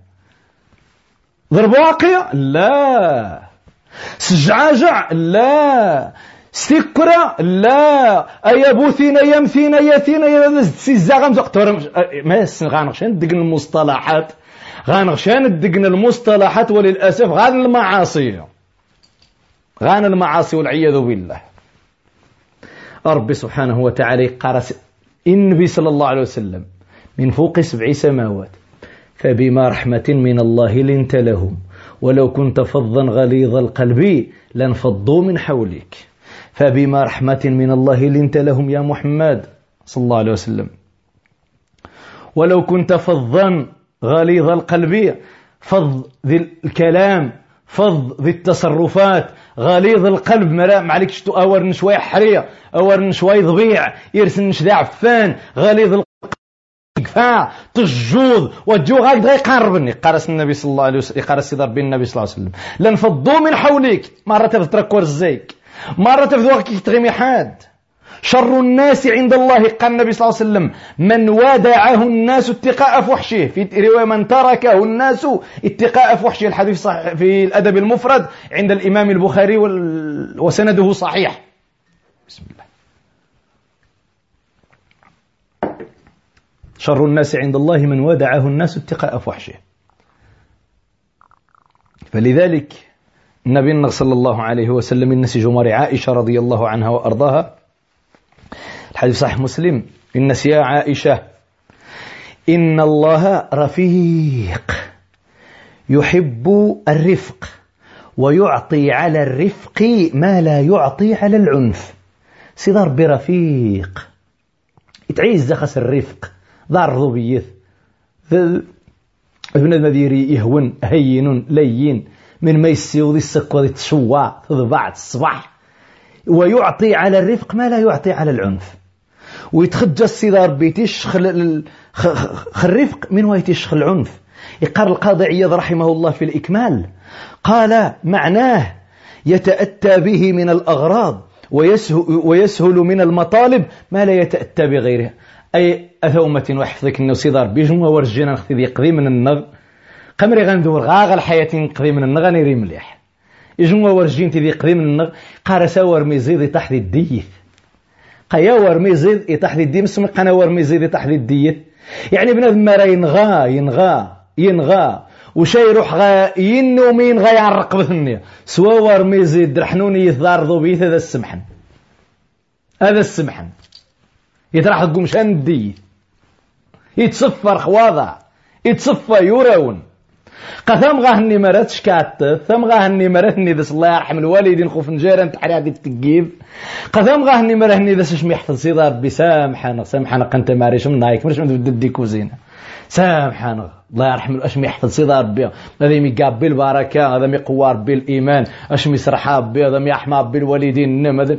ضرب واقع لا سجعاجع لا استكرا لا ايا بوثينا يمثينا ياثينا يا سيزاغم دكتور ما غنغشان دقن المصطلحات غنغشان دقن المصطلحات وللاسف غان المعاصي غان المعاصي والعياذ بالله. ربي سبحانه وتعالى قرس النبي صلى الله عليه وسلم من فوق سبع سماوات فبما رحمة من الله لنت لهم ولو كنت فظا غليظ القلب لانفضوا من حولك فبما رحمة من الله لنت لهم يا محمد صلى الله عليه وسلم ولو كنت فظا غليظ القلب فظ ذي الكلام فظ ذي التصرفات غليظ القلب ما عليكش تؤور شويه حريه اور شويه ضبيع يرسن شدا عفان غليظ القلب كفا تجوض وتجو غاك يقربني قارس النبي صلى الله عليه وسلم قارس سيدنا ربي النبي صلى الله عليه وسلم لنفضوا من حولك مرة تفترك ورزيك مرة تفذوك تغيمي حاد شر الناس عند الله قال النبي صلى الله عليه وسلم من ودعه الناس اتقاء فحشه في رواية من تركه الناس اتقاء فحشه الحديث صحيح في الأدب المفرد عند الإمام البخاري وسنده صحيح. بسم الله. شر الناس عند الله من ودعه الناس اتقاء فحشه. فلذلك النبي صلى الله عليه وسلم النسي جمر عائشة رضي الله عنها وأرضاها الحديث صحيح مسلم النسي يا عائشة إن الله رفيق يحب الرفق ويعطي على الرفق ما لا يعطي على العنف. سيدار برفيق يتعيز دخس الرفق ضار ضبيث ابن المديري يهون هين لين من ما يسيوذي السكوذي تشوى تضبع الصباح ويعطي على الرفق ما لا يعطي على العنف ويتخجى السيدار بيتيش خل الرفق من ويتيش خل العنف. يقال القاضي عياض رحمه الله في الإكمال قال معناه يتأتى به من الأغراض ويسهل, ويسهل من المطالب ما لا يتأتى بغيره. أي أثومة وحفظك أنه سيدار بيجمع ورجينا نخذ يقضي من النغ قمري غندور غاغ الحياة نقضي من النغ نيري مليح يجمع ورجين تذي يقضي من النغ قارسا ورميزيد تحت الديث قيا ورميزيد تحت الديث مسمى قنا ورميزيد تحت الديث يعني بنادم مرا ينغى ينغى ينغى وشي يروح غا ينومين غا يعرق بثنية سوا ورميزيد رحنوني يثار ضبيث هذا السمحن هذا السمحن يتراح تقوم شان الديث يتصفر خواضع يتصفى يراون قثم غاهني مرات شكات ثم غاهني مراتني ذس الله يرحم الوالدين خوف نجارة تحري هذه التقيب قثم غاهني مراتني ذس شمي يحفظ سيدار بسامحنا سامحنا قنت ماريش من نايك مرش من بدي كوزينة سامحنا الله يرحم الأشمي يحفظ سيدار بي هذا يقابل البركة هذا يقوار بالإيمان أشمي سرحاب بي هذا يحمى بالوالدين نم هذا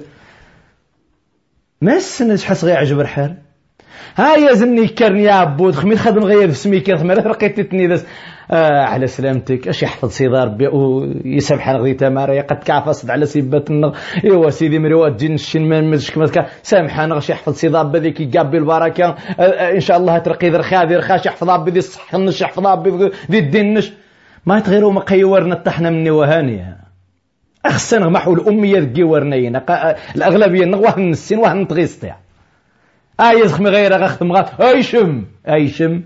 ما السنة حس غير عجب الحال هاي زني كرني يا عبود خميت خدم غير اسمي كذا ما رقيت تتنيدس آه على سلامتك اش يحفظ سيدار بي ويسبح غدي تمارا قد كعفصد على سيبات النغ ايوا سيدي مريوات جن الشن ما مزك مزك سامحنا غش يحفظ سيدار بذيك يقابل البركه آه ان شاء الله ترقي ذر خاذر خاش يحفظ بذي الصح نش يحفظ بذي الدين نش ما تغيروا ما قيورنا طحنا مني وهانيه اخسن محو الاميه ذكي ورنينا الاغلبيه نغوه نسين واه نتغيستيا آيز خمي غير غختم غات أيشم أيشم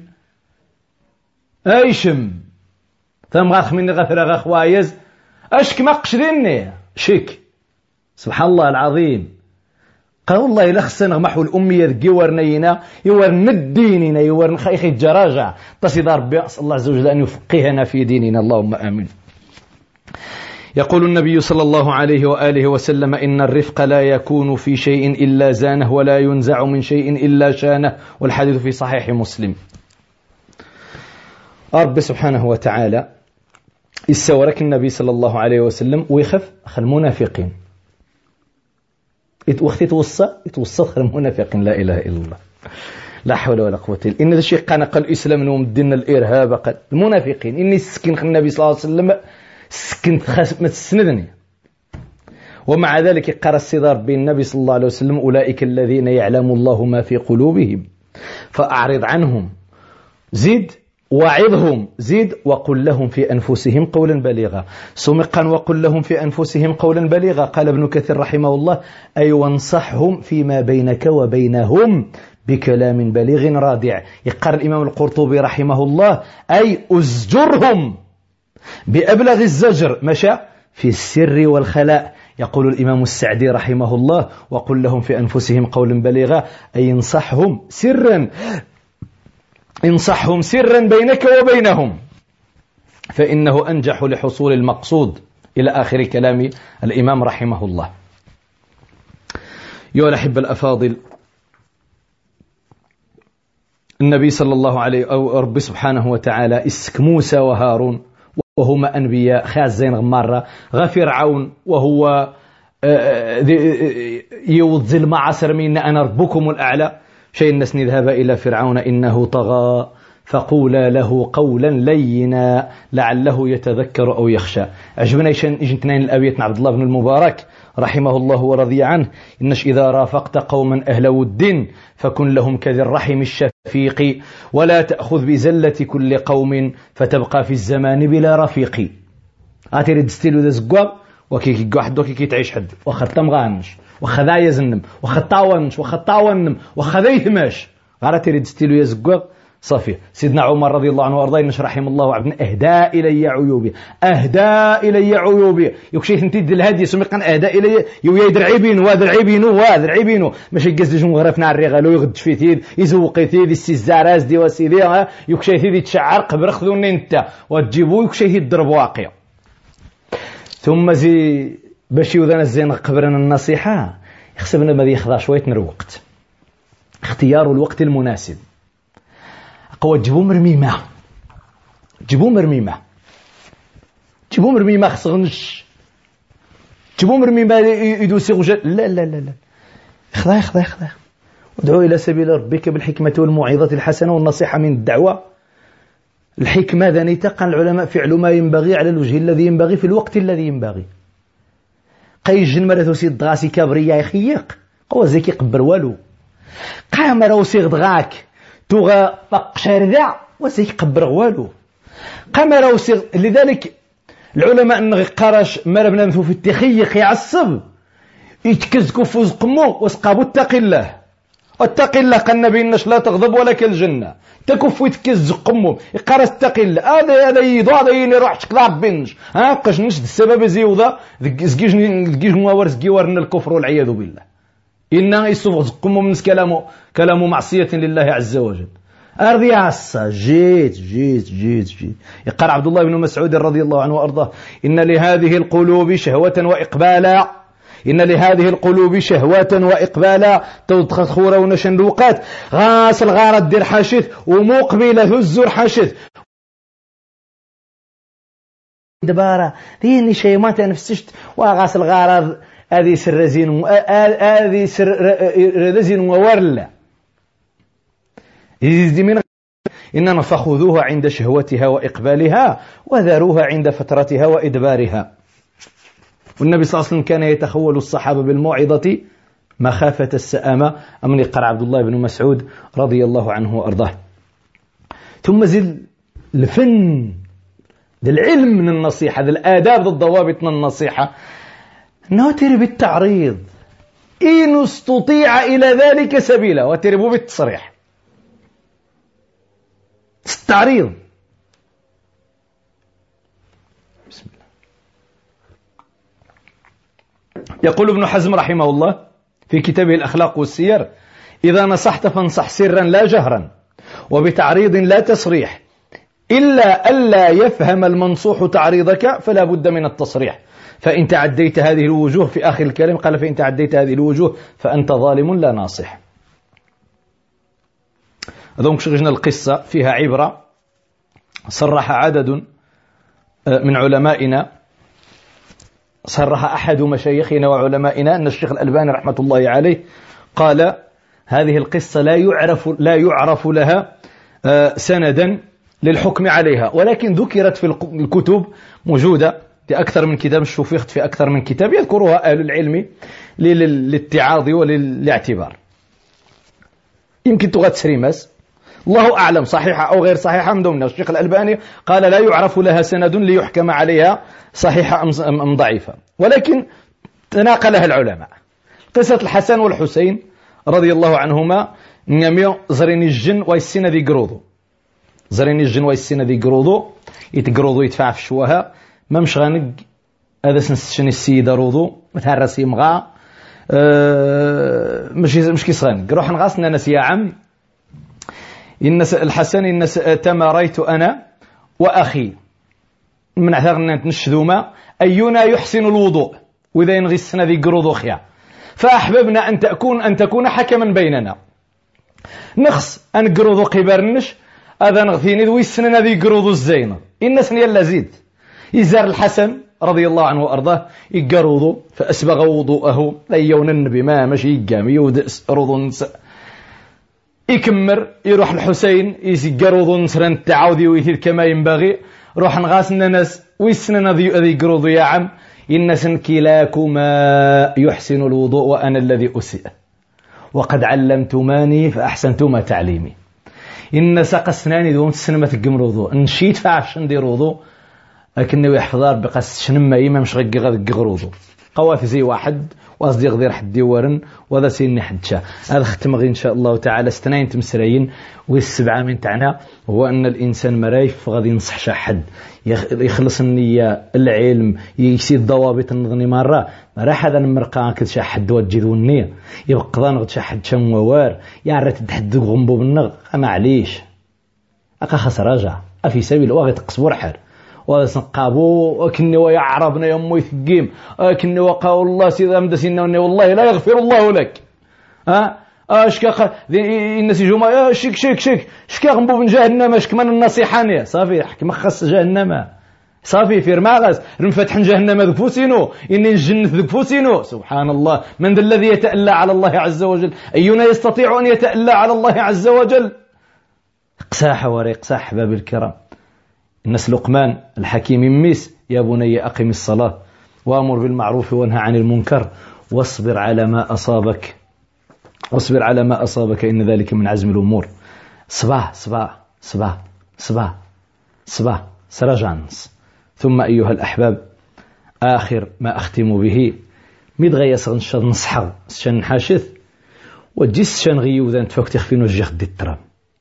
أيشم ثم غاخ مني غثر غاخ وايز أشك مقشدني شك سبحان الله العظيم قال والله لخسن محو الأمية ذكي ورنينا يورن الديننا يورن خيخ الجراجع تصدار بأس الله عز وجل أن يفقهنا في ديننا اللهم آمين. يقول النبي صلى الله عليه وآله وسلم إن الرفق لا يكون في شيء إلا زانه ولا ينزع من شيء إلا شانه والحديث في صحيح مسلم. رب سبحانه وتعالى يستورك النبي صلى الله عليه وسلم ويخف خل المنافقين وقت يتوصى يتوصى خل المنافقين لا إله إلا الله لا حول ولا قوة إلا إن ذا الشيء قال الإسلام نوم الدين الإرهاب قال المنافقين إني سكين خل النبي صلى الله عليه وسلم سكنت خاس ما تسندني. ومع ذلك قرأ الصدار بين النبي صلى الله عليه وسلم أولئك الذين يعلم الله ما في قلوبهم فأعرض عنهم زيد وعظهم زيد وقل لهم في أنفسهم قولا بليغا سمقا وقل لهم في أنفسهم قولا بليغا. قال ابن كثير رحمه الله أي وانصحهم فيما بينك وبينهم بكلام بليغ رادع. يقرأ الإمام القرطبي رحمه الله أي أزجرهم بأبلغ الزجر مشى في السر والخلاء. يقول الإمام السعدي رحمه الله وقل لهم في أنفسهم قولا بليغا أي انصحهم سرا انصحهم سرا بينك وبينهم فإنه أنجح لحصول المقصود إلى آخر كلام الإمام رحمه الله. أيها الأحبة الأفاضل النبي صلى الله عليه أو ربي سبحانه وتعالى اسك موسى وهارون وهما أنبياء خازين غمارة غا فرعون وهو يوض المعصر من أنا ربكم الأعلى شيء الناس نذهب إلى فرعون إنه طغى فقولا له قولا لينا لعله يتذكر أو يخشى. عجبنا اثنين الأبيات عبد الله بن المبارك رحمه الله ورضي عنه إنش إذا رافقت قوما أهل ود فكن لهم كذي الرحم الشفيق ولا تأخذ بزلة كل قوم فتبقى في الزمان بلا رفيق. أتريد ستيلو ذا زقواب وكي واحد وكي تعيش حد وخطا مغانش وخذا يزنم وخطاونش وخطاونم وخذا يهماش غير تريد ستيلو يا زقواب صافي. سيدنا عمر رضي الله عنه وارضاه نش رحم الله عبد اهدى الي عيوبي اهدى الي عيوبي يكشي انت الهادي سمي قن اهدى الي يا درعيبين وادرعيبين وادرعيبين ماشي قصدي جو غرفنا على الرغالو يغد في تيد يزوق تيد السيزاراز دي وسيدي يكشي تيد تشعر قبر خذوني انت وتجيبو يكشي يضرب واقع ثم زي باش يوذن الزين قبرنا النصيحه يخسبنا ما ياخذ شويه نروقت اختيار الوقت المناسب. قوة جيبو مرميمة جيبو مرميمة جيبو مرميمة خصغنش جيبو مرميمة يدوسي غجل لا لا لا لا خذا خذا خذا ودعو إلى سبيل ربك بالحكمة والموعظة الحسنة والنصيحة من الدعوة. الحكمة ذنيت قال العلماء فعل ما ينبغي على الوجه الذي ينبغي في الوقت الذي ينبغي. قيجن مرثو سيد دغاسي كابريا يخيق قوة زيكي قبر والو قام روسي غدغاك توغا فقشار ذا وسيك قبر غوالو قام روسي. لذلك العلماء نغي قرش مربنا مثو في التخيق يعصب يتكزكو فوز قمو وسقابو اتق الله اتق الله قال النبي انش لا تغضب ولا كالجنة تكف ويتكز قمو يقرش اتق الله هذا هذا يضو هذا يلي روح تكلا بنج ها قش نشد السبب زيوضا زكيجني زكيج موار زكيورنا الكفر والعياذ بالله إنه يسوف قموا من كلامه كلامه معصية لله عز وجل. أرضي عصا جيت جيت جيت جيت يقال عبد الله بن مسعود رضي الله عنه وأرضاه إن لهذه القلوب شهوة وإقبالا إن لهذه القلوب شهوة وإقبالا تدخل خورة ونشندوقات غاس الغارة دير حاشث ومقبلة الزر حاشث دبارة ذيني شيمات نفسشت وغاس الغارة هذه سر رزين هذه سر رزين وورلا من إنما فخذوها عند شهوتها وإقبالها وذروها عند فترتها وإدبارها. والنبي صلى الله عليه وسلم كان يتخول الصحابة بالموعظة مخافة السآمة أمن يقرأ عبد الله بن مسعود رضي الله عنه وأرضاه. ثم زل الفن ذا العلم من النصيحة ذا الآداب ذا الضوابط من النصيحة نوتر بالتعريض إن استطيع إلى ذلك سبيلا وتربوا بالتصريح التعريض. بسم الله. يقول ابن حزم رحمه الله في كتابه الأخلاق والسير إذا نصحت فانصح سرا لا جهرا وبتعريض لا تصريح إلا ألا يفهم المنصوح تعريضك فلا بد من التصريح فإن تعديت هذه الوجوه في آخر الكلام قال فإن تعديت هذه الوجوه فأنت ظالم لا ناصح. أظن شغلنا القصة فيها عبرة. صرح عدد من علمائنا صرح أحد مشايخنا وعلمائنا أن الشيخ الألباني رحمة الله عليه قال هذه القصة لا يعرف لا يعرف لها سندا للحكم عليها ولكن ذكرت في الكتب موجودة في أكثر من كتاب شوفيخت في أكثر من كتاب يذكرها أهل العلم للاتعاظ وللاعتبار. يمكن تغاد سريمس الله أعلم صحيحة أو غير صحيحة من دونها. الشيخ الألباني قال لا يعرف لها سند ليحكم عليها صحيحة أم ضعيفة ولكن تناقلها العلماء. قصة الحسن والحسين رضي الله عنهما نميو زرين الجن ويسين ذي قروضو زرين الجن ويسين ذي قروضو يتقروضو يدفع في شوها ما مش غانق هذا سنسشن السيدة روضو متهرسي مغا أه مش مش كيسغانق روح نغاصنا ناس يا عم إن الحسن إن تماريت أنا وأخي من أثرنا نتنشذوما أينا يحسن الوضوء وإذا ينغسنا ذي قروضو خيا فأحببنا أن تكون أن تكون حكما بيننا نخص أنقروضو قبارنش هذا نغثيني ذوي السنة هذه يقروضو الزينة إن سنيا لا زيد يزار الحسن رضي الله عنه وأرضاه يقروضو فأسبغ وضوءه ليون النبي ما ماشي يقام يودس روضو نساء يكمر يروح الحسين يقروضو نسران تعاودي ويثير كما ينبغي روح نغاسنا ناس ويسنا ذي يقروضو يا عم إن سن كلاكما يحسن الوضوء وأنا الذي أسئ وقد علمتماني فأحسنتما تعليمي إن ساق السناني دون السنة تقم وضوء نشيت فعش ندير وضوء لكنه يحفظار بقاس شنما إما مش غقي غادي وضوء قوافي زي واحد وأصدي غير حد يورن وهذا سيني حد شا هذا ختم غي إن شاء الله تعالى ستنين تمسرين والسبعة من تعنى هو أن الإنسان مرايف غادي ينصح شا حد يخلص النية العلم يسيد ضوابط النظني مرة راح هذا المرقى كذا شا حد وجدوا النية يبقى ضانغ شا حد شم ووار يعرف تحد غنبو بالنغ أما عليش أكا خسر رجع أفي سبيل واغي تقصبور حر وسنقابو وكني ويعربنا يوم يثقيم وكني وقال الله سيدا مدسينا والله لا يغفر الله لك ها اشكا الناس يجوا شيك شيك شيك شكا غنبو من جهنم اش كمان النصيحه صافي حكم خاص جهنم صافي فير ماغاز نفتح جهنم ذفوسينو اني الجنة ذفوسينو سبحان الله من ذا الذي يتألى على الله عز وجل اينا يستطيع ان يتألى على الله عز وجل قساح وريق قساح باب الكرام الناس لقمان الحكيم ميس يا بني أقم الصلاة وأمر بالمعروف وانهى عن المنكر واصبر على ما أصابك واصبر على ما أصابك إن ذلك من عزم الأمور صباح صباح صباح صباح صباح سرجانس. ثم أيها الأحباب آخر ما أختم به مدغي يسغنشد نصحر شن حاشث وجيس شن غيوذان تفوك تخفين وجه دي الترام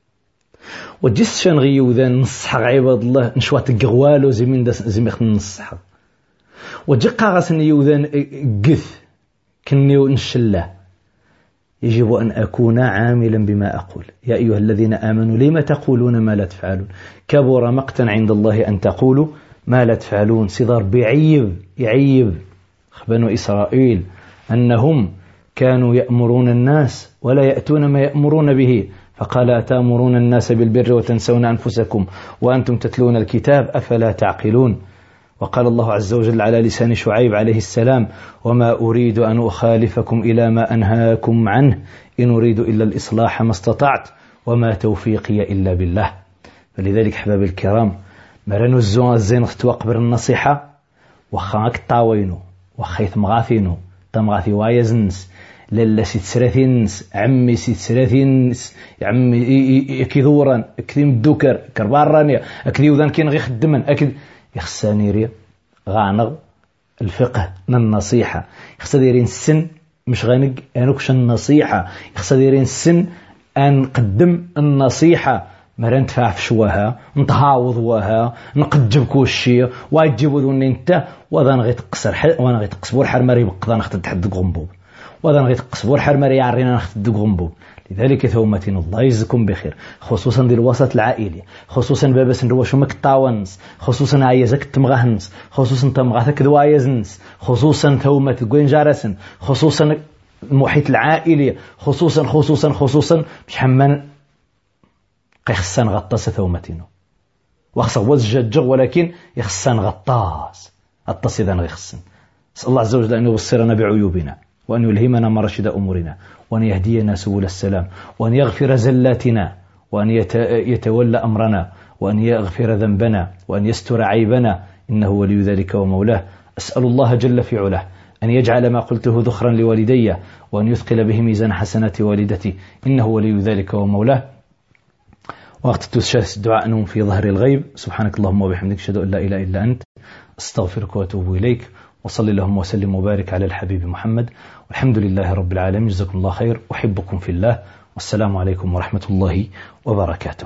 وجيس شان غيوذان نصح عباد الله نشوات القغوالو زي من زميخ نصح وجقا غاسن يوذان قث كنيو نشله يجب أن أكون عاملا بما أقول يا أيها الذين آمنوا لما تقولون ما لا تفعلون كبر مقتا عند الله أن تقولوا ما لا تفعلون صدار بعيب يعيب بنو إسرائيل أنهم كانوا يأمرون الناس ولا يأتون ما يأمرون به فقال أتامرون الناس بالبر وتنسون أنفسكم وأنتم تتلون الكتاب أفلا تعقلون. وقال الله عز وجل على لسان شعيب عليه السلام وما أريد أن أخالفكم إلى ما أنهاكم عنه إن أريد إلا الإصلاح ما استطعت وما توفيقي إلا بالله. فلذلك حباب الكرام مرنو الزوان الزين تتوقبر النصيحة وخاك الطاوينو وخيث مغاثينو تمغاثي وايزنس للا سيت سراتينس عمي سيت سراتينس عمي كذورا اكذيم الدوكر كربارانيا اكذي وذان كين غي خدمن اكد يخصاني ريا غانغ الفقه النصيحة يخص دايرين السن مش غانق انوكش النصيحة يخص دايرين السن ان نقدم النصيحة مرة ندفع في شواها نتهاوض وها نقجب كوشي واجيبو ذوني انت وذا نغي تقصر وانا غي تقصبور حرمري بقضا نخد تحدق غنبوب وهذا نغي تقصبور حرمري يعرينا نخدق غنبوب. لذلك ثومتين الله يجزكم بخير خصوصا دي الوسط العائلي خصوصا بابس نروشو مكتاونس خصوصا عايزك تمغهنس خصوصا تمغاثك دوايزنس خصوصا ثومة القوين جارسن خصوصا المحيط العائلي خصوصا خصوصا خصوصا مش حمان قيخصان غطاس ثومتينو وخصا وزججغ ولكن يخصان غطاس غطاس إذا نغيخصن. نسأل الله عز وجل أن يبصرنا بعيوبنا وأن يلهمنا مرشد أمورنا وأن يهدينا سبل السلام وأن يغفر زلاتنا وأن يتولى أمرنا وأن يغفر ذنبنا وأن يستر عيبنا إنه ولي ذلك ومولاه. أسأل الله جل في علاه أن يجعل ما قلته ذخرا لوالدي وأن يثقل به ميزان حسنات والدتي إنه ولي ذلك ومولاه. وقت تشاهد الدعاء في ظهر الغيب. سبحانك اللهم وبحمدك أشهد أن لا إله إلا أنت أستغفرك وأتوب إليك وصلي اللهم وسلم وبارك على الحبيب محمد والحمد لله رب العالمين. جزاكم الله خير. أحبكم في الله والسلام عليكم ورحمة الله وبركاته.